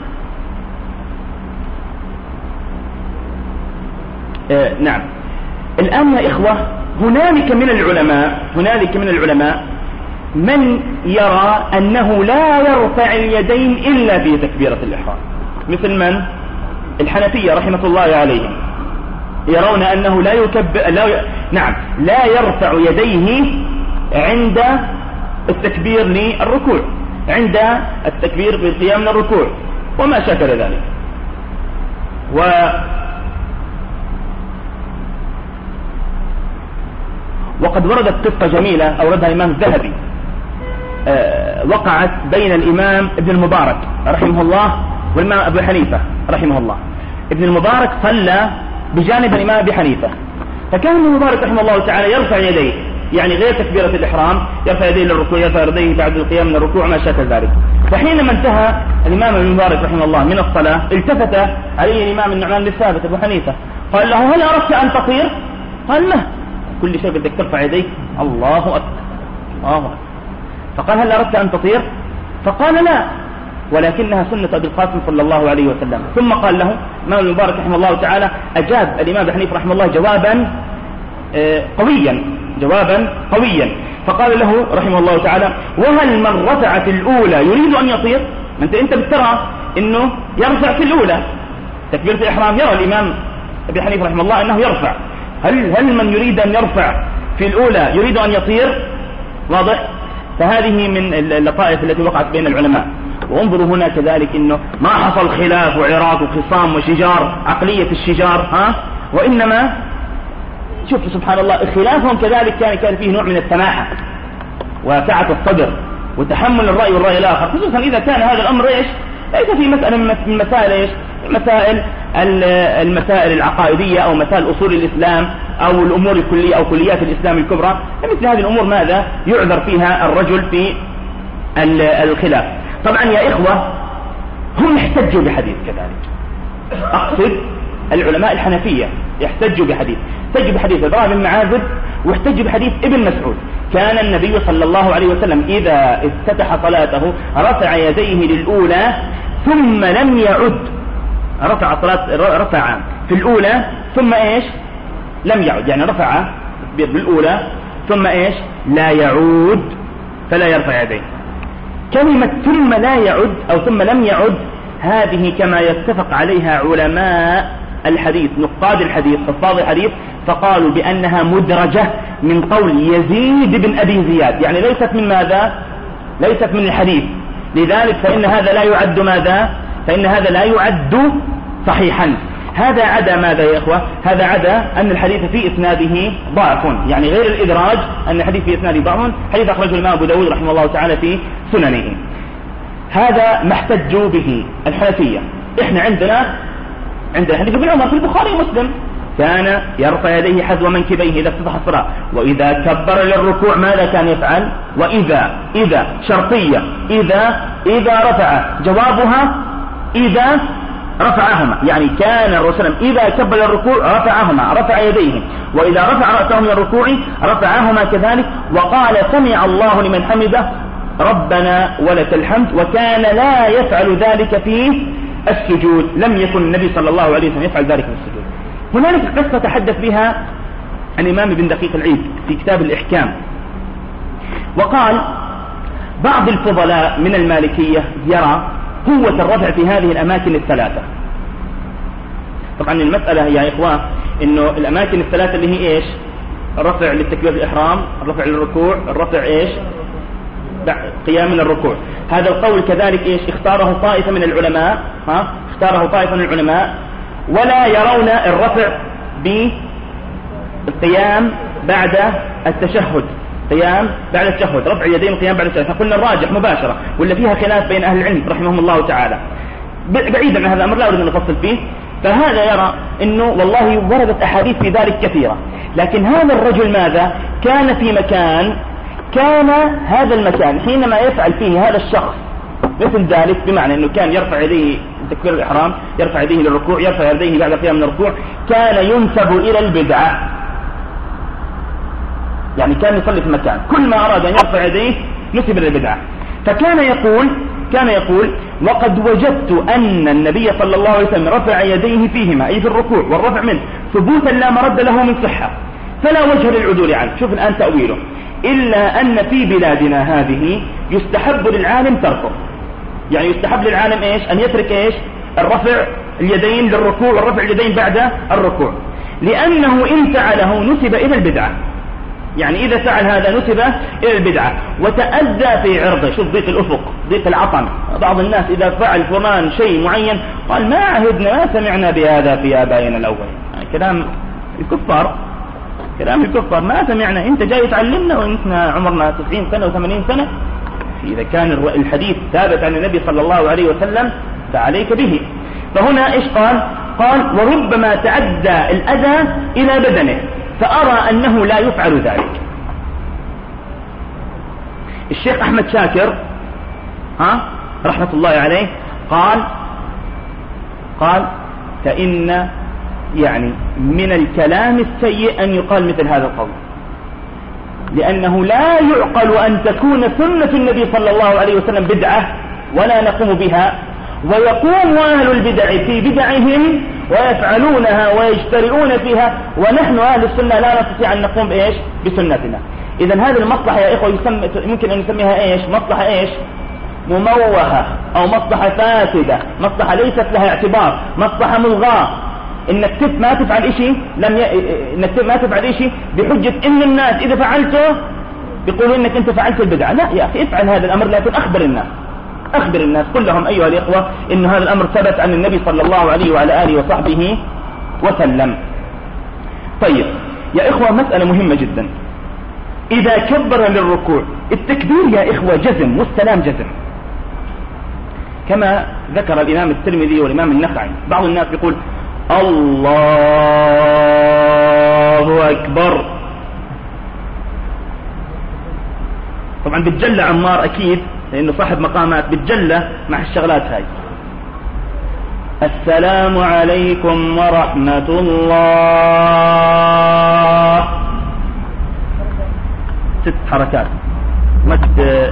Speaker 1: نعم. الآن يا إخوة هنالك من العلماء من يرى أنه لا يرفع اليدين إلا في تكبيرة الإحرام، مثل من؟ الحنفية رحمة الله عليهم، يرون أنه لا يرفع يديه عند التكبير للركوع، عند التكبير بالقيام من الركوع وما شاكل ذلك. وقد وردت قصة جميلة أوردها الإمام الذهبي وقعت بين الإمام ابن المبارك رحمه الله والإمام أبو حنيفة رحمه الله. ابن المبارك صلى بجانب الإمام أبي حنيفة، فكان ابن المبارك رحمه الله تعالى يرفع يديه، يعني غير تكبيرة الإحرام، يرفع يديه للركوع، يرفع يديه بعد القيام من الركوع ما شاكل ذلك. فحينما انتهى الإمام ابن المبارك رحمه الله من الصلاة التفت عليه الإمام النعمان بن ثابت أبو حنيفة قال له: هل أردت أن تطير؟ قال: لا، كل شيء بدك ترفع يديك. الله أكبر الله أكبر. فقال: هل أردت أن تطير؟ فقال: لا، ولكنها سنة أبي القاسم صلى الله عليه وسلم. ثم قال له الإمام المبارك رحمه الله تعالى، أجاب الإمام أبي حنيفة رحمه الله جوابا قويا، فقال له رحمه الله تعالى: وهل من رفع في الأولى يريد أن يطير؟ ما أنت بترى إنه يرفع في الأولى تكبيرة الإحرام، يرى الإمام أبي حنيفة رحمه الله أنه يرفع. هل من يريد أن يرفع في الأولى يريد أن يطير؟ واضح؟ فهذه من اللطائف التي وقعت بين العلماء. وانظروا هنا كذلك إنه ما حصل خلاف وعراق وخصام وشجار، عقلية الشجار، وإنما شوف سبحان الله خلافهم كذلك كان فيه نوع من السماحة وسعة الصدر وتحمل الرأي والرأي الآخر، خصوصا إذا كان هذا الأمر ليس في مسألة من مسائل المسائل العقائدية أو مسائل أصول الإسلام أو الأمور الكلية أو كليات الإسلام الكبرى. مثل هذه الأمور ماذا يعذر فيها الرجل في الخلاف. طبعا يا إخوة هم احتجوا بحديث كذلك، أقصد العلماء الحنفية احتجوا بحديث البراء بن معازب، واحتجوا بحديث ابن مسعود. كان النبي صلى الله عليه وسلم إذا افتتح صلاته رفع يديه للأولى ثم لم يعد، رفع في الأولى ثم لم يعد، يعني رفع بالأولى ثم لا يعود فلا يرفع يديه. كلمة ثم لا يعد أو ثم لم يعد هذه كما يتفق عليها علماء الحديث نقاد الحديث حفاظ الحديث، فقالوا بأنها مدرجة من قول يزيد بن أبي زياد، يعني ليست من ماذا؟ ليست من الحديث. لذلك فإن هذا لا يعد ماذا؟ فإن هذا لا يعد صحيحا. هذا عدا ماذا يا إخوة؟ هذا عدا أن الحديث في إسناده ضعف، يعني غير الإدراج أن الحديث في إسناده ضعف، حديث أخرجه الإمام أبو داود رحمه الله تعالى في سننه. هذا ما احتجوا به الحنفية. إحنا عندنا حديث ابن عمر في البخاري ومسلم كان يرفع يديه حذو منكبيه إذا افتتح الصلاة، وإذا كبر للركوع ماذا كان يفعل؟ وإذا شرطية إذا رفع، جوابها إذا رفعهما، يعني كان الرسول إذا كبر للركوع رفعهما، رفع يديه، وإذا رفع رأسه من الركوع رفعهما كذلك، وقال سمع الله لمن حمده ربنا ولك الحمد، وكان لا يفعل ذلك في السجود، لم يكن النبي صلى الله عليه وسلم يفعل ذلك في السجود. هنالك قصة تحدث بها الإمام ابن دقيق العيد في كتاب الإحكام، وقال بعض الفضلاء من المالكية يرى قوة الرفع في هذه الأماكن الثلاثة. طبعا المسألة يا إخوان إنه الأماكن الثلاثة اللي هي الرفع للتكبير الإحرام، الرفع للركوع، الرفع قيام من الركوع. هذا القول كذلك اختاره طائفة من العلماء، ولا يرون الرفع بالقيام بعد التشهد، رفع اليدين والقيام بعد التشهد. فقلنا الراجح مباشرة، ولا فيها خلاف بين أهل العلم رحمهم الله تعالى. بعيدا عن هذا الأمر لا أريد أن نفصل فيه. فهذا يرى إنه والله وردت أحاديث في ذلك كثيرة، لكن هذا الرجل ماذا كان في مكان، كان هذا المكان حينما يفعل فيه هذا الشخص مثل ذلك، بمعنى أنه كان يرفع يديه تكبير الإحرام، يرفع يديه للركوع، يرفع يديه بعد القيام من الركوع، كان ينسب إلى البدعة. يعني كان يصلي في مكان كل ما أراد أن يرفع يديه نسب إلى البدعة. فكان يقول وقد وجدت أن النبي صلى الله عليه وسلم رفع يديه فيهما، أي في الركوع والرفع منه، ثبوتا لا مرد له من صحة، فلا وجه للعدول عنه. شوف الآن تأويله: إلا أن في بلادنا هذه يستحب للعالم تركه. يعني يستحب للعالم أن يترك الرفع اليدين للركوع والرفع اليدين بعد الركوع، لأنه إن فعله نسب إلى البدعة. يعني إذا فعل هذا نسب إلى البدعة وتأذى في عرضه. شوف ضيق الأفق، ضيق العطن. بعض الناس إذا فعل فلان شيء معين قال ما عهدنا ما سمعنا بهذا في آبائنا الأولين. يعني كلام الكفار، ما سمعنا. أنت جاي تعلمنا وإنتنا عمرنا 90 سنة و80 سنة. إذا كان الحديث ثابت عن النبي صلى الله عليه وسلم فعليك به. فهنا إيش قال وربما تعدى الأذى إلى بدنه فأرى أنه لا يفعل ذلك. الشيخ أحمد شاكر رحمة الله عليه قال فإن يعني من الكلام السيء أن يقال مثل هذا القول، لأنه لا يعقل أن تكون سنة النبي صلى الله عليه وسلم بدعة ولا نقوم بها، ويقوم أهل البدع في بدعهم ويفعلونها ويجترئون فيها، ونحن أهل السنة لا نستطيع أن نقوم بسنتنا. إذن هذه المصلحة يا إخوة يمكن أن نسميها مصلحة مموهة أو مصلحة فاسدة، مصلحة ليست لها اعتبار، مصلحة ملغاة. إنك ما تفعل شيء إنك ما تفعل شيء بحجة إن الناس إذا فعلته بيقولوا إنك أنت فعلت البدعة. لا يا أخي، افعل هذا الأمر، لكن أخبر الناس قل لهم أيها الإخوة إن هذا الأمر ثبت عن النبي صلى الله عليه وعلى آله وصحبه وسلم. طيب يا إخوة، مسألة مهمة جدا. إذا كبر للركوع، التكبير يا إخوة جزم والسلام جزم، كما ذكر الإمام الترمذي والإمام النخعي. بعض الناس يقول الله أكبر، طبعا بتجلى عمار أكيد لأنه صاحب مقامات، بتجلى مع الشغلات هاي. السلام عليكم ورحمة الله، 6 حركات مد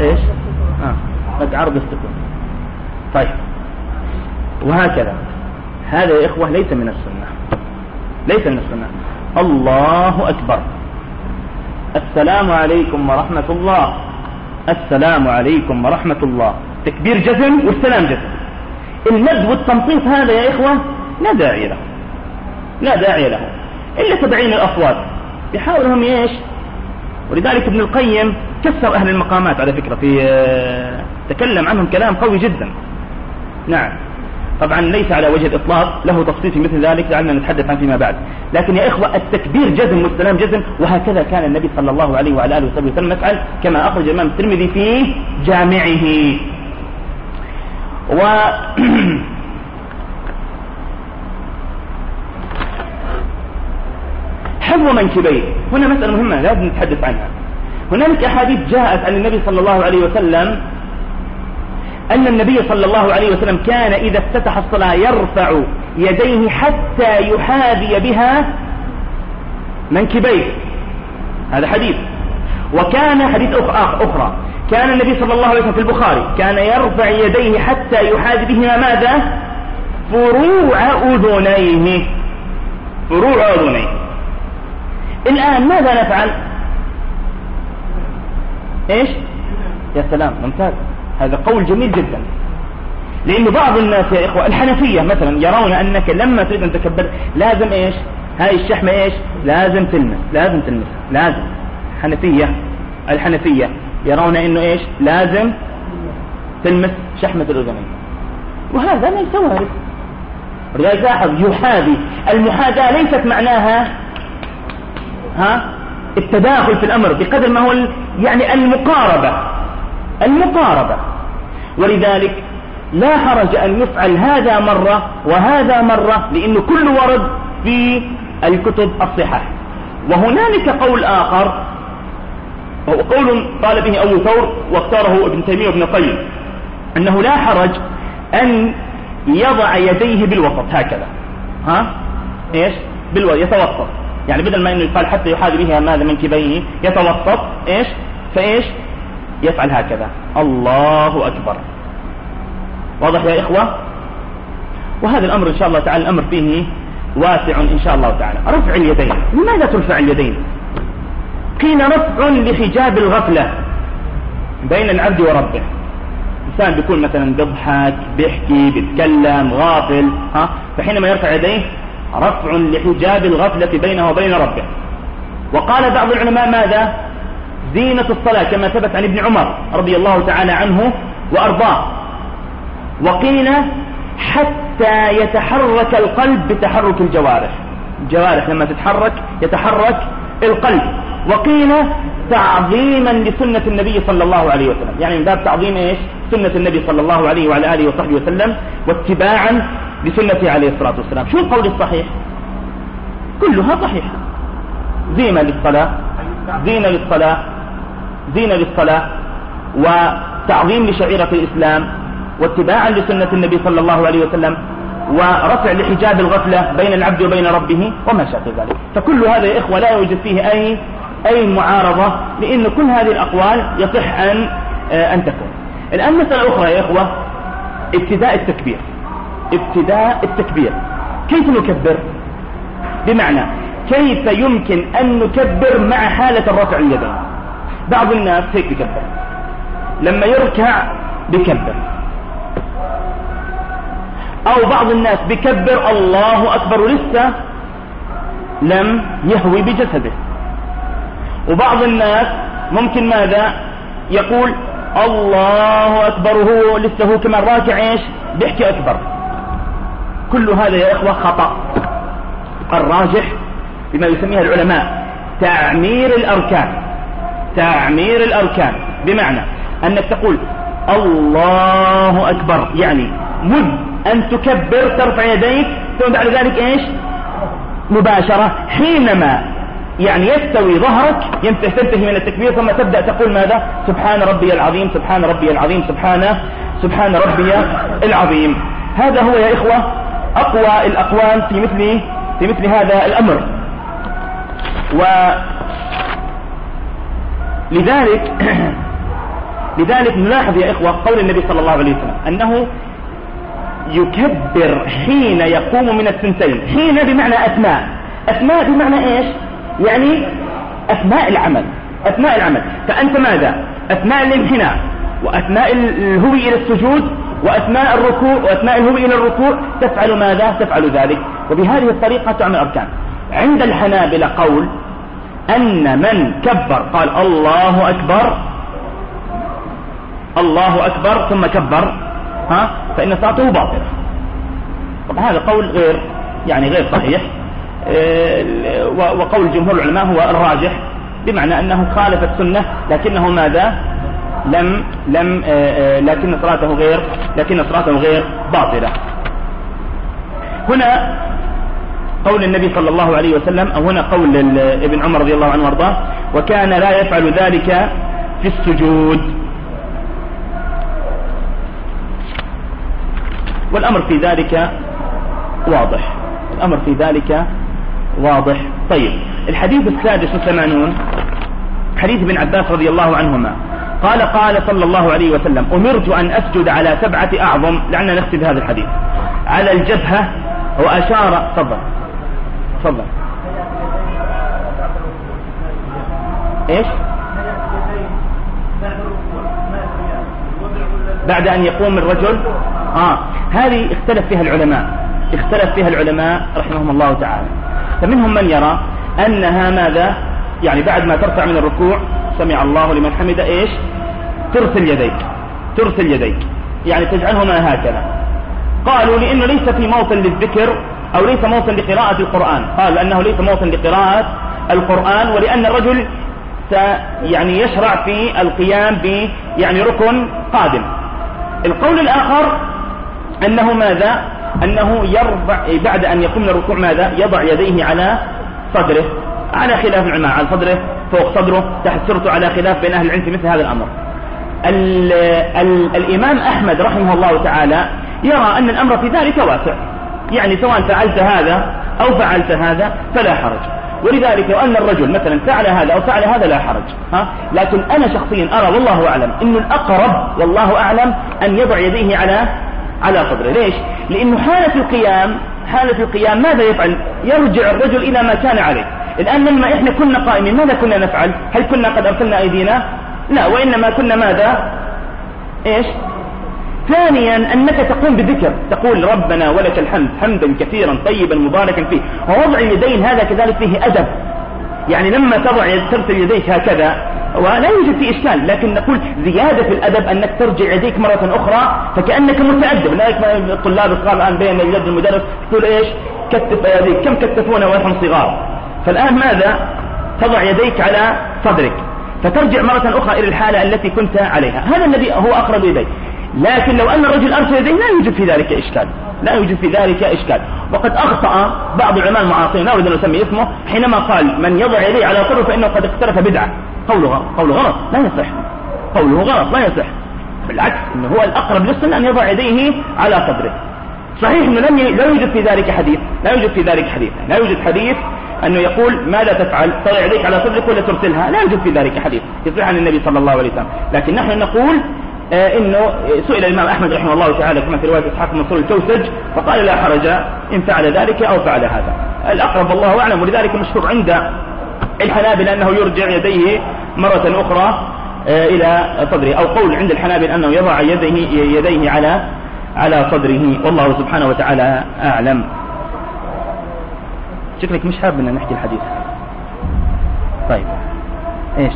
Speaker 1: مد عرض السكون. طيب وهكذا، هذا يا إخوة ليس من السنة. الله أكبر، السلام عليكم ورحمة الله، السلام عليكم ورحمة الله، تكبير جزم والسلام جزم. المد والتنطيط هذا يا إخوة لا داعي له إلا تبعين الأصوات، يحاولهم ولذلك ابن القيم كسر أهل المقامات على فكرة، تكلم عنهم كلام قوي جدا. نعم، طبعا ليس على وجه الإطلاق، له تفصيل في مثل ذلك لعلنا نتحدث عن فيما بعد. لكن يا إخوة، التكبير جزم والسلام جزم، وهكذا كان النبي صلى الله عليه وعلى آله وسلم يفعل، كما أخرج الإمام الترمذي في جامعه. حفظ منكبيه، هنا مسألة مهمة لازم نتحدث عنها. هناك أحاديث جاءت عن النبي صلى الله عليه وسلم أن النبي صلى الله عليه وسلم كان إذا افتتح الصلاة يرفع يديه حتى يحاذي بها منكبيه، هذا حديث. وكان حديث أخرى كان النبي صلى الله عليه وسلم في البخاري كان يرفع يديه حتى يحاذي بهما ماذا؟ فروع أذنيه. الآن ماذا نفعل؟ يا سلام، ممتاز، هذا قول جميل جدا. لأن بعض الناس يا إخوة الحنفية مثلا يرون أنك لما تريد أن تكبر لازم هاي الشحمة لازم تلمس، لازم الحنفية يرون أنه لازم تلمس شحمة الأذنين، وهذا ليس وارد. ولذلك لاحظ يحاذي، المحاذاة ليست معناها التداخل في الأمر بقدر ما هو المقاربة. ولذلك لا حرج أن يفعل هذا مرة وهذا مرة، لأنه كل ورد في الكتب الصحاح. وهنالك قول آخر، وقول قال به أبو ثور واختاره ابن تيمية وابن القيم، أنه لا حرج أن يضع يديه بالوسط هكذا، يتوسط، يعني بدل ما إنه يقال حتى يحاذي بها ماذا منكبيه، يتوسط يفعل هكذا، الله أكبر. واضح يا إخوة؟ وهذا الأمر إن شاء الله تعالى الأمر فيه واسع إن شاء الله تعالى. رفع اليدين، لماذا ترفع اليدين؟ قيل رفع لحجاب الغفلة بين العبد وربه. إنسان بيكون مثلا بيضحك، بيحكي، بيتكلم، غافل، فحينما يرفع يديه رفع لحجاب الغفلة بينه وبين ربه. وقال بعض العلماء ماذا؟ زينة الصلاة، كما ثبت عن ابن عمر رضي الله تعالى عنه وأرضاه. وقيل حتى يتحرك القلب بتحرك الجوارح لما تتحرك يتحرك القلب. وقيل تعظيما لسنة النبي صلى الله عليه وسلم، يعني من باب تعظيم إيش؟ سنة النبي صلى الله عليه وعلى آله وصحبه وسلم، واتباعا لسنته عليه الصلاة والسلام. شو القول الصحيح؟ كلها صحيحة. زينة للصلاة، زينة للصلاة، زينة للصلاة، وتعظيم لشعيرة الإسلام، واتباعا لسنة النبي صلى الله عليه وسلم، ورفع لحجاب الغفلة بين العبد وبين ربه، وما شابه ذلك. فكل هذا يا إخوة لا يوجد فيه أي معارضة، لأن كل هذه الأقوال يصح أن تكون. الآن مسألة أخرى يا إخوة، ابتداء التكبير. ابتداء التكبير، كيف نكبر؟ بمعنى كيف يمكن أن نكبر مع حالة الرفع اليدين؟ بعض الناس هيك بكبر، لما يركع بكبر، أو بعض الناس بكبر الله أكبر ولسه لم يهوي بجسده، وبعض الناس ممكن ماذا يقول الله أكبر وهو لسه هو كمان راكع إيش بيحكي أكبر. كل هذا يا إخوة خطأ. الراجح بما يسميها العلماء تعمير الأركان. تعمير الأركان بمعنى أنك تقول الله أكبر، يعني مد أن تكبر ترفع يديك، ثم بعد ذلك إيش مباشرة حينما يعني يستوي ظهرك تنتهي من التكبير، ثم تبدأ تقول ماذا؟ سبحان ربي العظيم، سبحان ربي العظيم، سبحان ربي العظيم. هذا هو يا إخوة أقوى الأقوال في مثل هذا الأمر. لذلك نلاحظ يا إخوة قول النبي صلى الله عليه وسلم أنه يكبر حين يقوم من الثنتين. حين بمعنى أثناء بمعنى إيش؟ يعني أثناء العمل. فأنت ماذا؟ أثناء الانحناء، وأثناء الهوي إلى السجود، وأثناء الركوع، وأثناء الهوي إلى الركوع تفعل ماذا؟ تفعل ذلك. وبهذه الطريقة تعمل أركان. عند الحنابلة قول أن من كبر قال الله أكبر ثم كبر فإن صلاته باطلة. طبعا هذا قول غير صحيح، وقول جمهور العلماء هو الراجح، بمعنى أنه خالف السنة، لكنه ماذا؟ لكن صلاته غير باطلة. هنا قول النبي صلى الله عليه وسلم، أو هنا قول ابن عمر رضي الله عنه وارضاه: وكان لا يفعل ذلك في السجود. والأمر في ذلك واضح. طيب، الحديث 86 حديث ابن عباس رضي الله عنهما قال صلى الله عليه وسلم: أمرت أن أسجد على 7 أعظم. لعلنا نختم هذا الحديث على الجبهة، وأشار. تفضل. إيش؟ بعد أن يقوم الرجل. هذه اختلف فيها العلماء رحمهم الله تعالى. فمنهم من يرى أنها ماذا؟ يعني بعد ما ترفع من الركوع سمع الله لمن حمده إيش؟ ترسل يديك، يعني تجعلهما هكذا. قالوا لأنه ليس في موطن للذكر، أو ليس موطن لقراءة القرآن. قال أنه ليس موطن لقراءة القرآن، ولأن الرجل يعني يشرع في القيام يعني ركن قادم. القول الآخر أنه ماذا؟ أنه يرفع بعد أن يقوم من الركوع ماذا؟ يضع يديه على صدره، على خلاف العلماء، على صدره، فوق صدره، تحت سرته، على خلاف بين أهل العلم في مثل هذا الأمر. الإمام أحمد رحمه الله تعالى يرى أن الأمر في ذلك واسع، يعني سواء فعلت هذا أو فعلت هذا فلا حرج. ولذلك لو أن الرجل مثلا فعل هذا أو فعل هذا لا حرج. لكن أنا شخصيا أرى والله أعلم إنه الأقرب والله أعلم أن يضع يديه على صدره. ليش؟ لأنه حالة القيام ماذا يفعل؟ يرجع الرجل إلى ما كان عليه. الآن لما إحنا كنا قائمين ماذا كنا نفعل؟ هل كنا قد أرسلنا أيدينا؟ لا، وإنما كنا ماذا؟ إيش؟ ثانيا أنك تقوم بذكر، تقول ربنا ولك الحمد حمدا كثيرا طيبا مباركا فيه. ووضع اليدين هذا كذلك فيه أدب، يعني لما ترسل يديك هكذا ولا يوجد فيه إشكال، لكن نقول زيادة في الأدب أنك ترجع يديك مرة أخرى فكأنك متأدب. لا الطلاب الصغار الآن بين اليد المدرس تقول إيش؟ كتف يديك. كم كتفونا ونحن صغار؟ فالآن ماذا؟ تضع يديك على صدرك. فترجع مرة أخرى إلى الحالة التي كنت عليها. هذا الذي هو أقرب إليه. لكن لو أن الرجل أرسل يديه لا يوجد في ذلك إشكال، لا يوجد في ذلك إشكال. وقد أخطأ بعض العلماء المعاصرين، لا أريد أن أسمي اسمه، حينما قال من يضع يديه على صدره فإنه قد اقترف بدعة. قوله غلط، لا يصح. قوله غلط لا يصح، بالعكس إنه هو الأقرب للسنة أن يضع يديه على صدره. صحيح أنه لا يوجد في ذلك حديث، لا يوجد حديث أنه يقول ماذا تفعل، تضع يديك على صدرك ولا ترسلها، لا يوجد في ذلك حديث يصح عن النبي صلى الله عليه وسلم. لكن نحن نقول إنه سئل الإمام أحمد رحمه الله تعالى كما في رواية إسحاق بن منصور الكوسج فقال لا حرج إن فعل ذلك أو فعل هذا. الأقرب الله أعلم. ولذلك مشهور عند الحنابلة أنه يرجع يديه مرة أخرى إلى صدره، أو قول عند الحنابلة أنه يضع يديه على صدره، والله سبحانه وتعالى أعلم. شكلك مش حابب أن نحكي الحديث. طيب إيش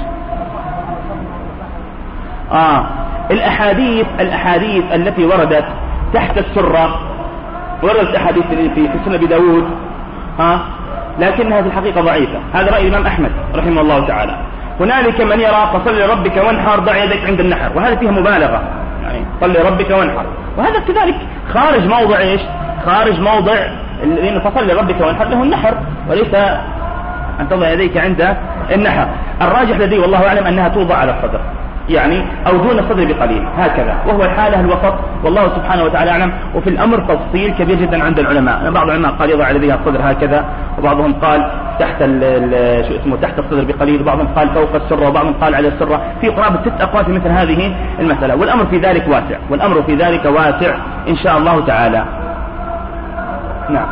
Speaker 1: الأحاديث التي وردت تحت السرة، وردت أحاديث في سنة أبي داود لكنها في الحقيقة ضعيفة. هذا رأي الإمام أحمد رحمه الله تعالى. هنالك من يرى فصل لربك وانحر، ضع يدك عند النحر، وهذا فيها مبالغة، يعني صل لربك وانحر، وهذا كذلك خارج موضع إيش؟ خارج موضع، لأنه فصل لربك وانحر له النحر وليس أن تضع يديك عند النحر. الراجح لدي والله أعلم أنها توضع على الصدر، يعني أو دون الصدر بقليل هكذا، وهو الحالة الوسط، والله سبحانه وتعالى أعلم. وفي الأمر تفصيل كبير جدا عند العلماء. بعض العلماء قال يضع يديه الصدر هكذا، وبعضهم قال تحت الصدر بقليل، وبعضهم قال فوق السرة، وبعضهم قال على السرة. في قرابة 6 أقوال في مثل هذه المسألة، والأمر في ذلك واسع إن شاء الله تعالى. نعم.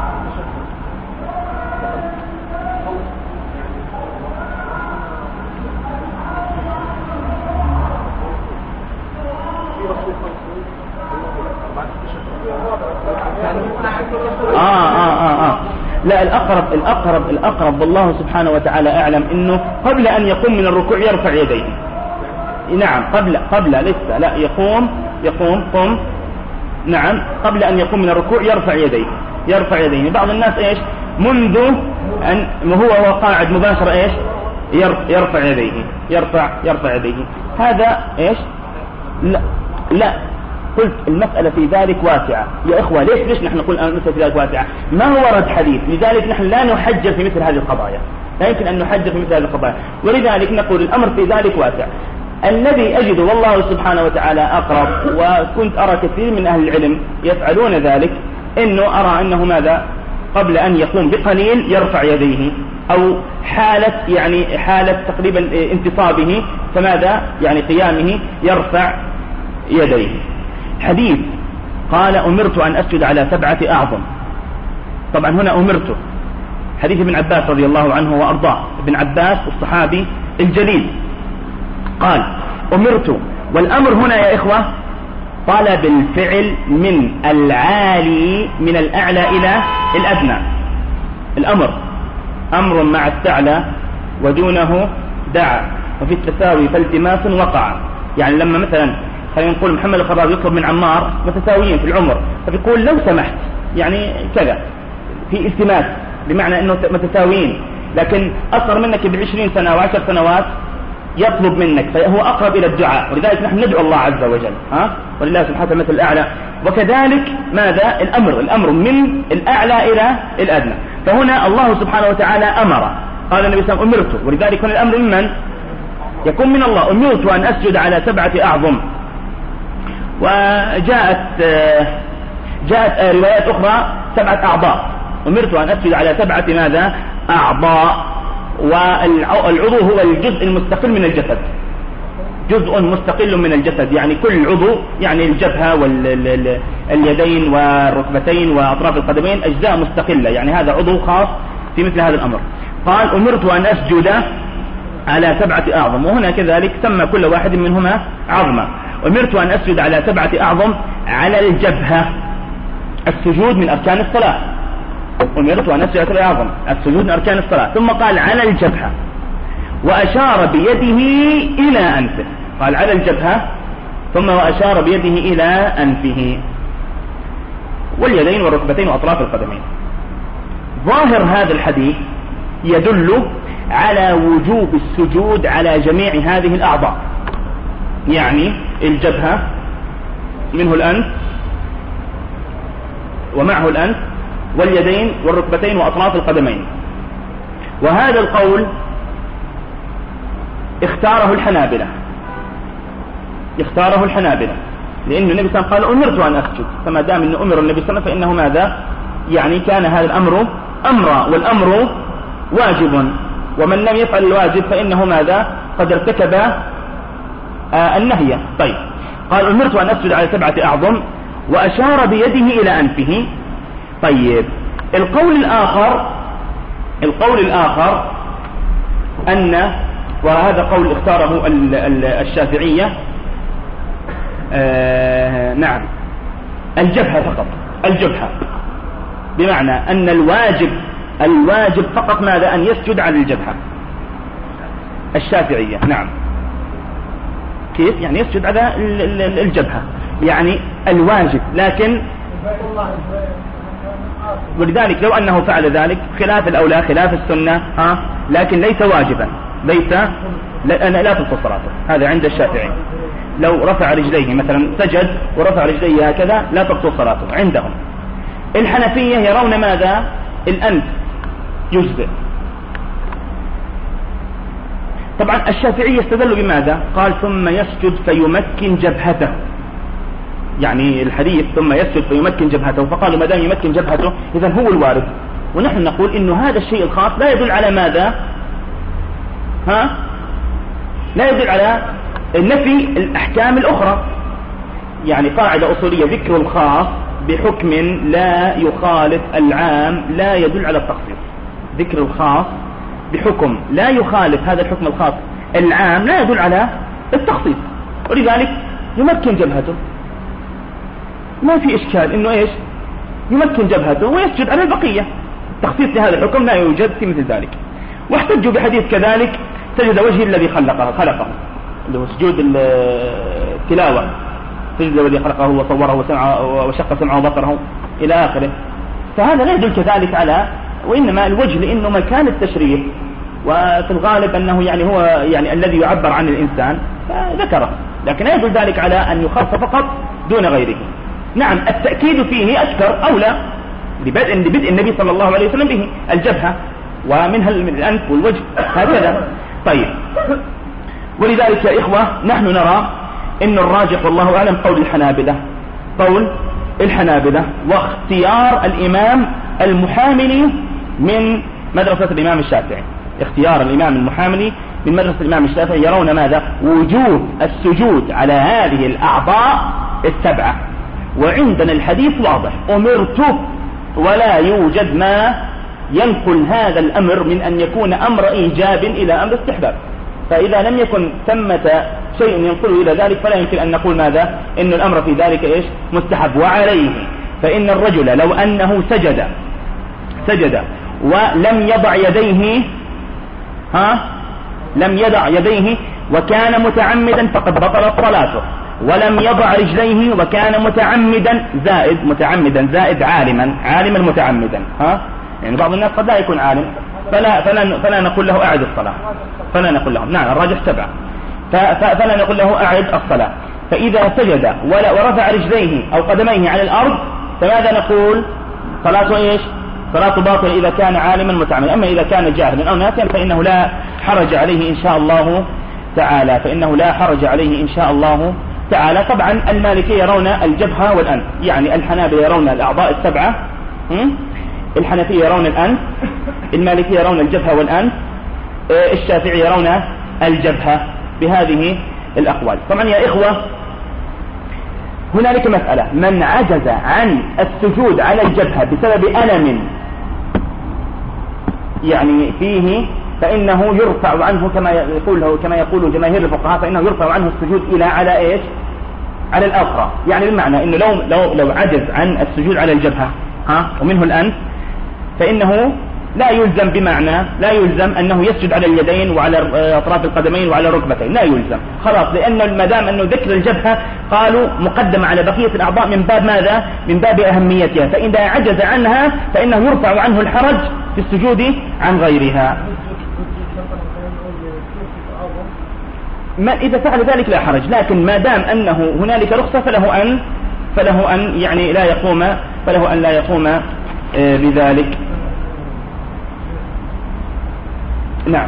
Speaker 1: لا، الأقرب والله سبحانه وتعالى أعلم إنه قبل أن يقوم من الركوع يرفع يديه. نعم، قبل لسه لا يقوم نعم، قبل أن يقوم من الركوع يرفع يديه. بعض الناس إيش منذ أن هو قاعد مباشرة إيش يرفع يديه. هذا إيش لا قلت المسألة في ذلك واسعة يا إخوة. ليش نحن نقول المسألة في ذلك واسعة؟ ما هو ورد حديث، لذلك نحن لا نحجر في مثل هذه القضايا، لا يمكن أن نحجر في مثل هذه القضايا، ولذلك نقول الأمر في ذلك واسع. الذي أجد والله سبحانه وتعالى أقرب، وكنت أرى كثير من أهل العلم يفعلون ذلك، إنه أرى أنه ماذا قبل أن يقوم بقليل يرفع يديه، أو حالة تقريبا انتصابه فماذا يعني قيامه يرفع يديه. حديث قال أمرت أن أسجد على 7 أعظم. طبعا هنا أمرت حديث ابن عباس رضي الله عنه وأرضاه. ابن عباس الصحابي الجليل قال أمرت، والأمر هنا يا إخوة طلب الفعل من العالي من الأعلى إلى الأدنى. الأمر أمر مع استعلى ودونه دعا، وفي التساوي فالتماس وقع. يعني لما مثلا خلينا نقول محمد الخضاب يطلب من عمار متساويين في العمر، فبيقول لو سمحت، يعني كذا في التماس بمعنى أنه متساويين، لكن أصغر منك ب20 سنة و10 سنوات يطلب منك، فهو أقرب إلى الدعاء، ولذلك نحن ندعو الله عز وجل ولله سبحانه وتعالى مثل الأعلى. وكذلك ماذا الأمر من الأعلى إلى الأدنى. فهنا الله سبحانه وتعالى أمر، قال النبي صلى الله عليه وسلم أمرت، ولذلك هنا الأمر ممن يكون من الله. أمرت أن أسجد على 7 أعظم. وجاءت روايات أخرى 7 أعضاء. أمرت أن أسجد على 7 ماذا أعضاء، والعضو هو الجزء المستقل من الجسد، جزء مستقل من الجسد، يعني كل عضو، يعني الجبهة واليدين والركبتين وأطراف القدمين أجزاء مستقلة، يعني هذا عضو خاص في مثل هذا الأمر. قال أمرت أن أسجد على 7 أعظم، وهنا كذلك سمى كل واحد منهما عظمة. أمرت أن أسجد على 7 أعظم على الجبهة. السجود من أركان الصلاة. أمرت أن أسجد على 7 أعظم، السجود من أركان الصلاة. ثم قال على الجبهة، وأشار بيده إلى أنفه. قال على الجبهة ثم وأشار بيده إلى أنفه واليدين والركبتين وأطراف القدمين. ظاهر هذا الحديث يدل على وجوب السجود على جميع هذه الأعضاء، يعني الجبهة منه الأنف ومعه الأنف واليدين والركبتين وأطراف القدمين. وهذا القول اختاره الحنابلة، لأن النبي صلى الله عليه وسلم قال أمرت أن أسجد، فما دام أنه أمر النبي صلى الله عليه وسلم فإنه ماذا؟ يعني كان هذا الأمر أمرا، والأمر واجب، ومن لم يفعل الواجب فإنه ماذا؟ قد ارتكب النهي. طيب، قال أمرت أن أسجد على 7 أعظم، وأشار بيده إلى أنفه. طيب، القول الآخر أن، وهذا قول اختاره الشافعية، نعم، الجبهة فقط، الجبهة، بمعنى أن الواجب فقط ماذا؟ أن يسجد على الجبهة. الشافعية نعم، كيف يعني يسجد على الجبهة؟ يعني الواجب، لكن ولذلك لو أنه فعل ذلك خلاف الأولى خلاف السنة، لكن ليس واجبا، لا تبطل صلاته. هذا عند الشافعي، لو رفع رجليه مثلا سجد ورفع رجليه هكذا لا تبطل صلاته عندهم. الحنفية يرون ماذا؟ الأنف يجزئ. طبعا الشافعي استدلوا بماذا؟ قال ثم يسجد فيمكن جبهته، يعني الحديث ثم يسجد فيمكن جبهته، فقالوا ما دام يمكن جبهته إذن هو الوارد. ونحن نقول إنه هذا الشيء الخاص لا يدل على ماذا؟ لا يدل على نفي الأحكام الأخرى. يعني قاعدة أصولية، ذكر الخاص بحكم لا يخالف العام لا يدل على التخصيص. ذكر الخاص بحكم لا يخالف هذا الحكم الخاص العام لا يدل على التخصيص، ولذلك يمكن جبهته، ما في إشكال إنه إيش؟ يمكن جبهته ويسجد على البقية. تخصيص لهذا الحكم لا يوجد في مثل ذلك. واحتجوا بحديث كذلك سجد وجه الذي خلقه، اللي هو سجود التلاوة، سجد الذي خلقه وصوره وشق سمعه وبصره إلى آخره. فهذا لا يدل كذلك على، وإنما الوجه لأنه مكان التشريف، وفي الغالب أنه يعني هو يعني الذي يعبر عن الإنسان فذكره، لكن لا يدل ذلك على أن يخص فقط دون غيره. نعم، التأكيد فيه أكثر أولى لبدء النبي صلى الله عليه وسلم به الجبهة، ومنها الأنف والوجه هكذا. طيب، ولذلك يا إخوة نحن نرى إن الراجح والله أعلم قول الحنابلة واختيار الإمام المحاملي من مدرسة الإمام الشافعي. اختيار الإمام المحاملي من مدرسة الإمام الشافعي يرون ماذا؟ وجوب السجود على هذه الأعضاء 7. وعندنا الحديث واضح، أمرت، ولا يوجد ما ينقل هذا الأمر من أن يكون أمر إيجاب إلى أمر استحباب. فإذا لم يكن ثمة شيء ينقله إلى ذلك فلا يمكن أن نقول ماذا؟ إن الأمر في ذلك إيش؟ مستحب. وعليه فإن الرجل لو أنه سجد ولم يضع يديه وكان متعمدا فقد بطلت صلاته، ولم يضع رجليه وكان متعمدا زائد عالما متعمدا، يعني بعض الناس قد لا يكون عالم فلا نقول له أعد الصلاة، فلا نقول له، نعم الراجح 7، فلا نقول له أعد الصلاة. فإذا سجد ورفع رجليه أو قدميه على الأرض فماذا نقول؟ صلاته إيش؟ صلاة باطل إذا كان عالما متعمدا. أما إذا كان جاهلا أو ناسيا فإنه لا حرج عليه إن شاء الله تعالى. طبعا المالكية يرون الجبهة والأنف، يعني الحنابلة يرون الأعضاء 7، الحنفية يرون الأنف، المالكية يرون الجبهة والأنف، الشافعي يرون الجبهة، بهذه الأقوال. طبعا يا إخوة هنالك مسألة، من عجز عن السجود على الجبهة بسبب ألم يعني فيه فإنه يرفع عنه كما يقول جماهير الفقهاء، فإنه يرفع عنه السجود على إيش؟ على الأخرى. يعني بمعنى إنه لو عجز عن السجود على الجبهة ومنه الأنف فإنه لا يلزم أنه يسجد على اليدين وعلى أطراف القدمين وعلى الركبتين، لا يلزم خلاص، لأن ما دام أنه ذكر الجبهة قالوا مقدم على بقية الأعضاء من باب ماذا؟ من باب أهميتها، فإذا عجز عنها فإنه يرفع عنه الحرج في السجود عن غيرها. إذا فعل ذلك لا حرج، لكن ما دام أنه هنالك رخصة فله أن يعني لا يقوم بذلك. نعم.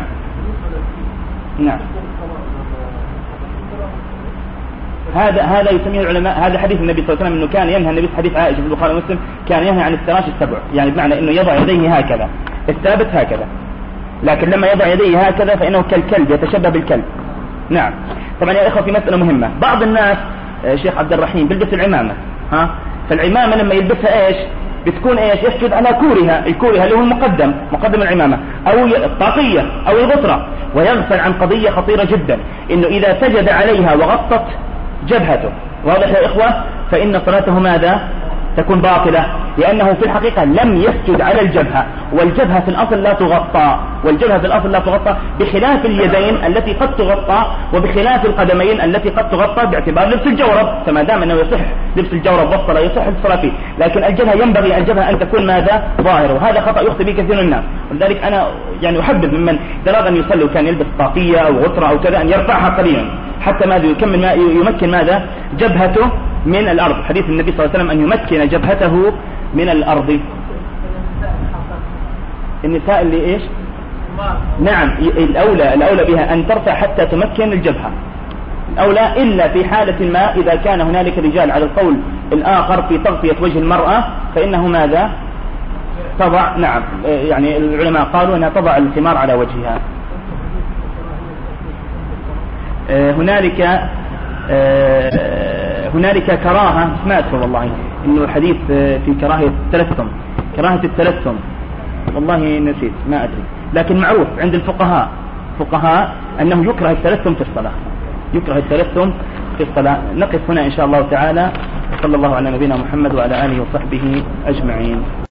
Speaker 1: هذا يسميه العلماء، هذا حديث النبي صلى الله عليه وسلم، انه كان ينهى النبي، حديث عائشة في البخاري ومسلم، كان ينهى عن افتراش السبع، يعني بمعنى انه يضع يديه هكذا، الثابت هكذا، لكن لما يضع يديه هكذا فانه كالكلب، يتشبه بالكلب. نعم. طبعا يا اخوة في مسألة مهمة، بعض الناس شيخ عبد الرحيم بيلبس العمامة، فالعمامة لما يلبسها ايش بتكون ايش؟ يسجد على كورها، الكورها اللي هو مقدم العمامة، او الطاقية او الغطرة، ويغفل عن قضية خطيرة جدا، انه اذا سجد عليها وغطت جبهته، واضح يا اخوة، فان صلاته ماذا؟ تكون باطلة، لانه في الحقيقة لم يسجد على الجبهة، والجبهة في الاصل لا تغطى، بخلاف اليدين التي قد تغطى، وبخلاف القدمين التي قد تغطى باعتبار لبس الجورب، فما دام انه يصح لبس الجورب والصلاة يصح الصلاة فيه، لكن الجبهة ينبغي الجبهة ان تكون ماذا؟ ظاهرة، وهذا خطأ يخطئ به كثير من الناس، ولذلك انا يعني احبذ ممن دراد ان يصلي وكان يلبس طاقية او غطرة او كذا ان يرفعها قليلا حتى ماذا يمكن ماذا؟ جبهته من الأرض، حديث النبي صلى الله عليه وسلم أن يمكن جبهته من الأرض. النساء اللي إيش؟ نعم، الأولى بها أن ترفع حتى تمكن الجبهة، الأولى، إلا في حالة ما إذا كان هنالك رجال، على القول الآخر في تغطية وجه المرأة فإنه ماذا؟ تضع، نعم، يعني العلماء قالوا أنها تضع الخمار على وجهها. هنالك كراهة، سمعت والله إنه حديث في كراهة التلثم، والله نسيت ما أدري، لكن معروف عند الفقهاء أنه يكره التلثم في الصلاة. نقف هنا إن شاء الله تعالى، صلى الله على نبينا محمد وعلى آله وصحبه أجمعين.